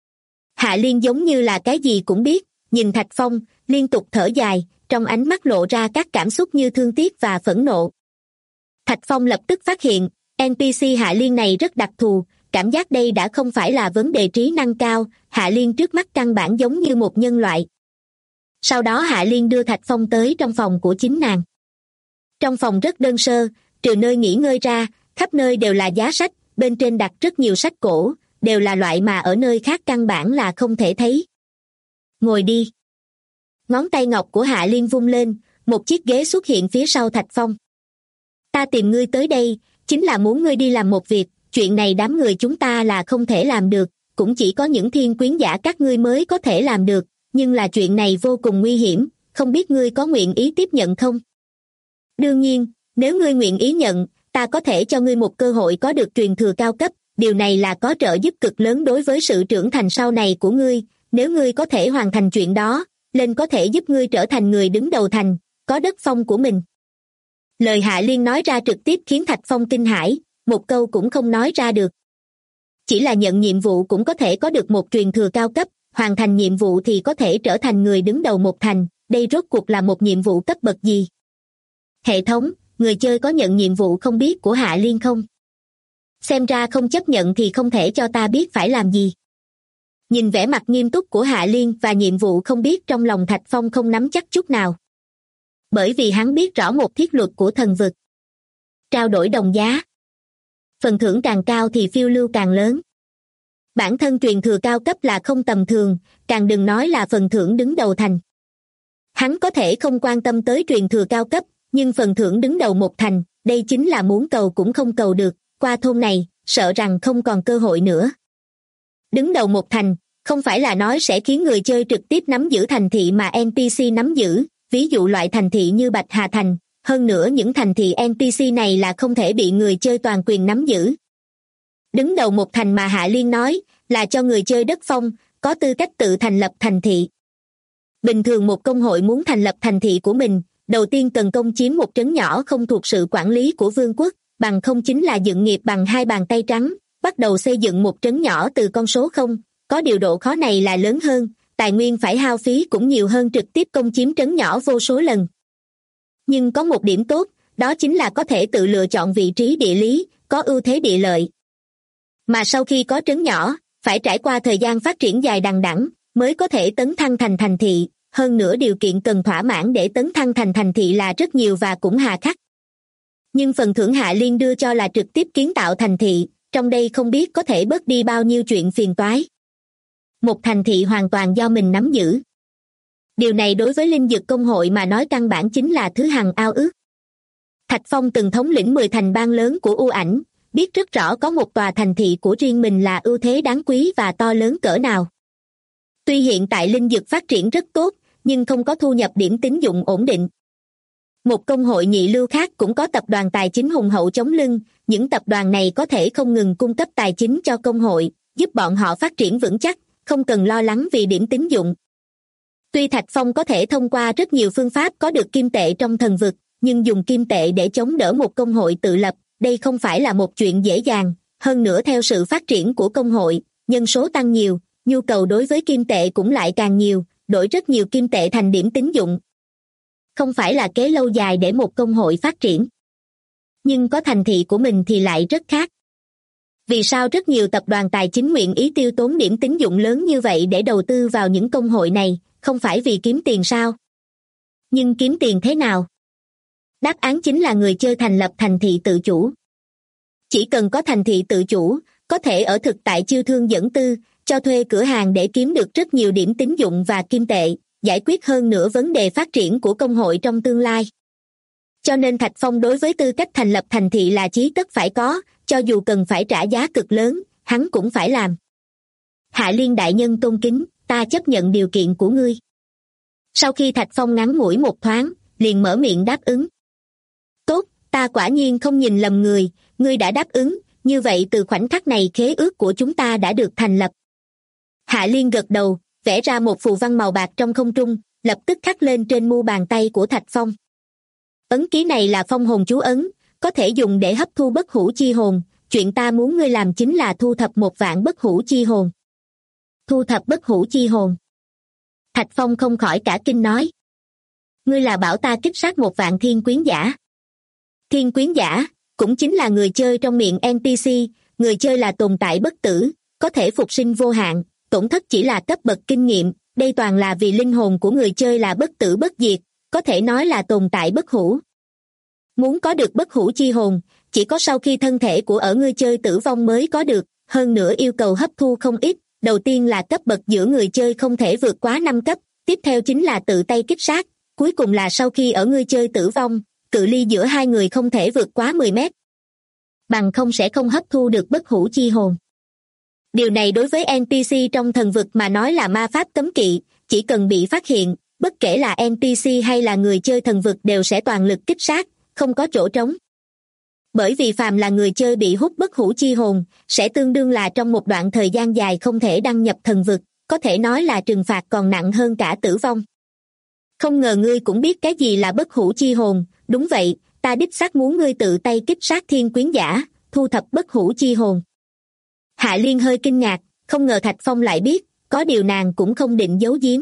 Hạ Liên giống như là cái gì cũng biết, nhìn Thạch Phong, liên tục thở dài, trong ánh mắt lộ ra các cảm xúc như thương tiếc và phẫn nộ. Thạch Phong lập tức phát hiện, NPC Hạ Liên này rất đặc thù, cảm giác đây đã không phải là vấn đề trí năng cao, Hạ Liên trước mắt căn bản giống như một nhân loại. Sau đó Hạ Liên đưa Thạch Phong tới trong phòng của chính nàng. Trong phòng rất đơn sơ, trừ nơi nghỉ ngơi ra, khắp nơi đều là giá sách, bên trên đặt rất nhiều sách cổ, đều là loại mà ở nơi khác căn bản là không thể thấy. Ngồi đi. Ngón tay ngọc của Hạ Liên vung lên, một chiếc ghế xuất hiện phía sau Thạch Phong. Ta tìm ngươi tới đây, chính là muốn ngươi đi làm một việc, chuyện này đám người chúng ta là không thể làm được, cũng chỉ có những thiên quyến giả các ngươi mới có thể làm được, nhưng là chuyện này vô cùng nguy hiểm, không biết ngươi có nguyện ý tiếp nhận không? Đương nhiên, nếu ngươi nguyện ý nhận, ta có thể cho ngươi một cơ hội có được truyền thừa cao cấp, điều này là có trợ giúp cực lớn đối với sự trưởng thành sau này của ngươi, nếu ngươi có thể hoàn thành chuyện đó, lên có thể giúp ngươi trở thành người đứng đầu thành, có đất phong của mình. Lời Hạ Liên nói ra trực tiếp khiến Thạch Phong kinh hãi, một câu cũng không nói ra được. Chỉ là nhận nhiệm vụ cũng có thể có được một truyền thừa cao cấp, hoàn thành nhiệm vụ thì có thể trở thành người đứng đầu một thành, đây rốt cuộc là một nhiệm vụ cấp bậc gì? Hệ thống, người chơi có nhận nhiệm vụ không biết của Hạ Liên không? Xem ra không chấp nhận thì không thể cho ta biết phải làm gì. Nhìn vẻ mặt nghiêm túc của Hạ Liên và nhiệm vụ không biết trong lòng Thạch Phong không nắm chắc chút nào. Bởi vì hắn biết rõ một thiết luật của thần vực. Trao đổi đồng giá. Phần thưởng càng cao thì phiêu lưu càng lớn. Bản thân truyền thừa cao cấp là không tầm thường, càng đừng nói là phần thưởng đứng đầu thành. Hắn có thể không quan tâm tới truyền thừa cao cấp, nhưng phần thưởng đứng đầu một thành, đây chính là muốn cầu cũng không cầu được, qua thôn này, sợ rằng không còn cơ hội nữa. Đứng đầu một thành, không phải là nói sẽ khiến người chơi trực tiếp nắm giữ thành thị mà NPC nắm giữ, ví dụ loại thành thị như Bạch Hà Thành, hơn nữa những thành thị NPC này là không thể bị người chơi toàn quyền nắm giữ. Đứng đầu một thành mà Hạ Liên nói, là cho người chơi đất phong, có tư cách tự thành lập thành thị. Bình thường một công hội muốn thành lập thành thị của mình, đầu tiên cần công chiếm một trấn nhỏ không thuộc sự quản lý của vương quốc, bằng không chính là dựng nghiệp bằng hai bàn tay trắng, bắt đầu xây dựng một trấn nhỏ từ con số 0, có điều độ khó này là lớn hơn, tài nguyên phải hao phí cũng nhiều hơn trực tiếp công chiếm trấn nhỏ vô số lần. Nhưng có một điểm tốt, đó chính là có thể tự lựa chọn vị trí địa lý, có ưu thế địa lợi. Mà sau khi có trấn nhỏ, phải trải qua thời gian phát triển dài đằng đẵng mới có thể tấn thăng thành thành thị, hơn nữa điều kiện cần thỏa mãn để tấn thăng thành thành thị là rất nhiều và cũng hà khắc. Nhưng phần thưởng Hạ Liên đưa cho là trực tiếp kiến tạo thành thị, trong đây không biết có thể bớt đi bao nhiêu chuyện phiền toái. Một thành thị hoàn toàn do mình nắm giữ. Điều này đối với linh dược công hội mà nói căn bản chính là thứ hằng ao ước. Thạch Phong từng thống lĩnh 10 thành bang lớn của U Ảnh, biết rất rõ có một tòa thành thị của riêng mình là ưu thế đáng quý và to lớn cỡ nào. Tuy hiện tại linh dược phát triển rất tốt, nhưng không có thu nhập điểm tín dụng ổn định. Một công hội nhị lưu khác cũng có tập đoàn tài chính hùng hậu chống lưng, những tập đoàn này có thể không ngừng cung cấp tài chính cho công hội, giúp bọn họ phát triển vững chắc, không cần lo lắng vì điểm tín dụng. Tuy Thạch Phong có thể thông qua rất nhiều phương pháp có được kim tệ trong thần vực, nhưng dùng kim tệ để chống đỡ một công hội tự lập, đây không phải là một chuyện dễ dàng, hơn nữa theo sự phát triển của công hội, nhân số tăng nhiều, nhu cầu đối với kim tệ cũng lại càng nhiều, đổi rất nhiều kim tệ thành điểm tín dụng. Không phải là kế lâu dài để một công hội phát triển. Nhưng có thành thị của mình thì lại rất khác. Vì sao rất nhiều tập đoàn tài chính nguyện ý tiêu tốn điểm tín dụng lớn như vậy để đầu tư vào những công hội này, không phải vì kiếm tiền sao? Nhưng kiếm tiền thế nào? Đáp án chính là người chơi thành lập thành thị tự chủ. Chỉ cần có thành thị tự chủ, có thể ở thực tại chiêu thương dẫn tư, cho thuê cửa hàng để kiếm được rất nhiều điểm tín dụng và kim tệ, giải quyết hơn nữa vấn đề phát triển của công hội trong tương lai. Cho nên Thạch Phong đối với tư cách thành lập thành thị là chí tất phải có, cho dù cần phải trả giá cực lớn, hắn cũng phải làm. Hạ Liên đại nhân tôn kính, ta chấp nhận điều kiện của ngươi. Sau khi Thạch Phong ngắn ngủi một thoáng, liền mở miệng đáp ứng. Tốt, ta quả nhiên không nhìn lầm người, ngươi đã đáp ứng, như vậy từ khoảnh khắc này khế ước của chúng ta đã được thành lập. Hạ Liên gật đầu, vẽ ra một phù văn màu bạc trong không trung, lập tức khắc lên trên mu bàn tay của Thạch Phong. Ấn ký này là phong hồn chú ấn, có thể dùng để hấp thu bất hủ chi hồn, chuyện ta muốn ngươi làm chính là thu thập 1.000.000 bất hủ chi hồn. Thu thập bất hủ chi hồn. Thạch Phong không khỏi cả kinh nói. Ngươi là bảo ta kích sát 1.000.000 thiên quyến giả. Thiên quyến giả, cũng chính là người chơi trong miệng NPC, người chơi là tồn tại bất tử, có thể phục sinh vô hạn, tổn thất chỉ là cấp bậc kinh nghiệm, đây toàn là vì linh hồn của người chơi là bất tử bất diệt, có thể nói là tồn tại bất hủ. Muốn có được bất hủ chi hồn, chỉ có sau khi thân thể của ở người chơi tử vong mới có được, hơn nữa yêu cầu hấp thu không ít, đầu tiên là cấp bậc giữa người chơi không thể vượt quá 5 cấp, tiếp theo chính là tự tay kích sát, cuối cùng là sau khi ở người chơi tử vong, cự ly giữa hai người không thể vượt quá 10 mét. Bằng không sẽ không hấp thu được bất hủ chi hồn. Điều này đối với NPC trong thần vực mà nói là ma pháp cấm kỵ, chỉ cần bị phát hiện, bất kể là NPC hay là người chơi thần vực đều sẽ toàn lực kích sát, không có chỗ trống. Bởi vì phàm là người chơi bị hút bất hủ chi hồn, sẽ tương đương là trong một đoạn thời gian dài không thể đăng nhập thần vực, có thể nói là trừng phạt còn nặng hơn cả tử vong. Không ngờ ngươi cũng biết cái gì là bất hủ chi hồn, đúng vậy, ta đích xác muốn ngươi tự tay kích sát thiên quyến giả, thu thập bất hủ chi hồn. Hạ Liên hơi kinh ngạc, không ngờ Thạch Phong lại biết, có điều nàng cũng không định giấu giếm.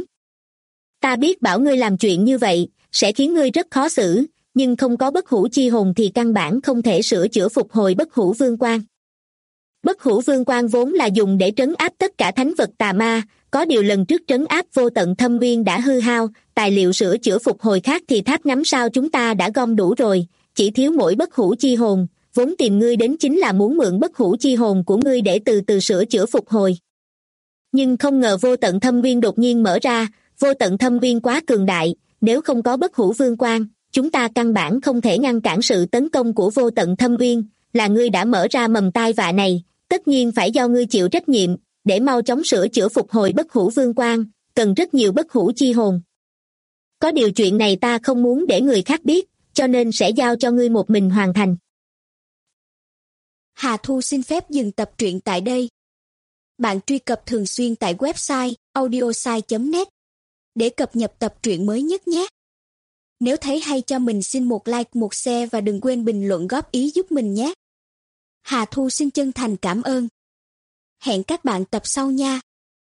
Ta biết bảo ngươi làm chuyện như vậy, sẽ khiến ngươi rất khó xử, nhưng không có bất hủ chi hồn thì căn bản không thể sửa chữa phục hồi bất hủ vương quang. Bất hủ vương quang vốn là dùng để trấn áp tất cả thánh vật tà ma, có điều lần trước trấn áp vô tận thâm uyên đã hư hao, tài liệu sửa chữa phục hồi khác thì tháp ngắm sao chúng ta đã gom đủ rồi, chỉ thiếu mỗi bất hủ chi hồn, vốn tìm ngươi đến chính là muốn mượn bất hủ chi hồn của ngươi để từ từ sửa chữa phục hồi. Nhưng không ngờ vô tận thâm uyên đột nhiên mở ra, vô tận thâm uyên quá cường đại, nếu không có bất hủ vương quang, chúng ta căn bản không thể ngăn cản sự tấn công của vô tận thâm uyên, là ngươi đã mở ra mầm tai vạ này, tất nhiên phải do ngươi chịu trách nhiệm, để mau chóng sửa chữa phục hồi bất hủ vương quang, cần rất nhiều bất hủ chi hồn. Có điều chuyện này ta không muốn để người khác biết, cho nên sẽ giao cho ngươi một mình hoàn thành. Hà Thu xin phép dừng tập truyện tại đây. Bạn truy cập thường xuyên tại website audiosai.net để cập nhật tập truyện mới nhất nhé. Nếu thấy hay cho mình xin một like, một share và đừng quên bình luận góp ý giúp mình nhé. Hà Thu xin chân thành cảm ơn. Hẹn các bạn tập sau nha.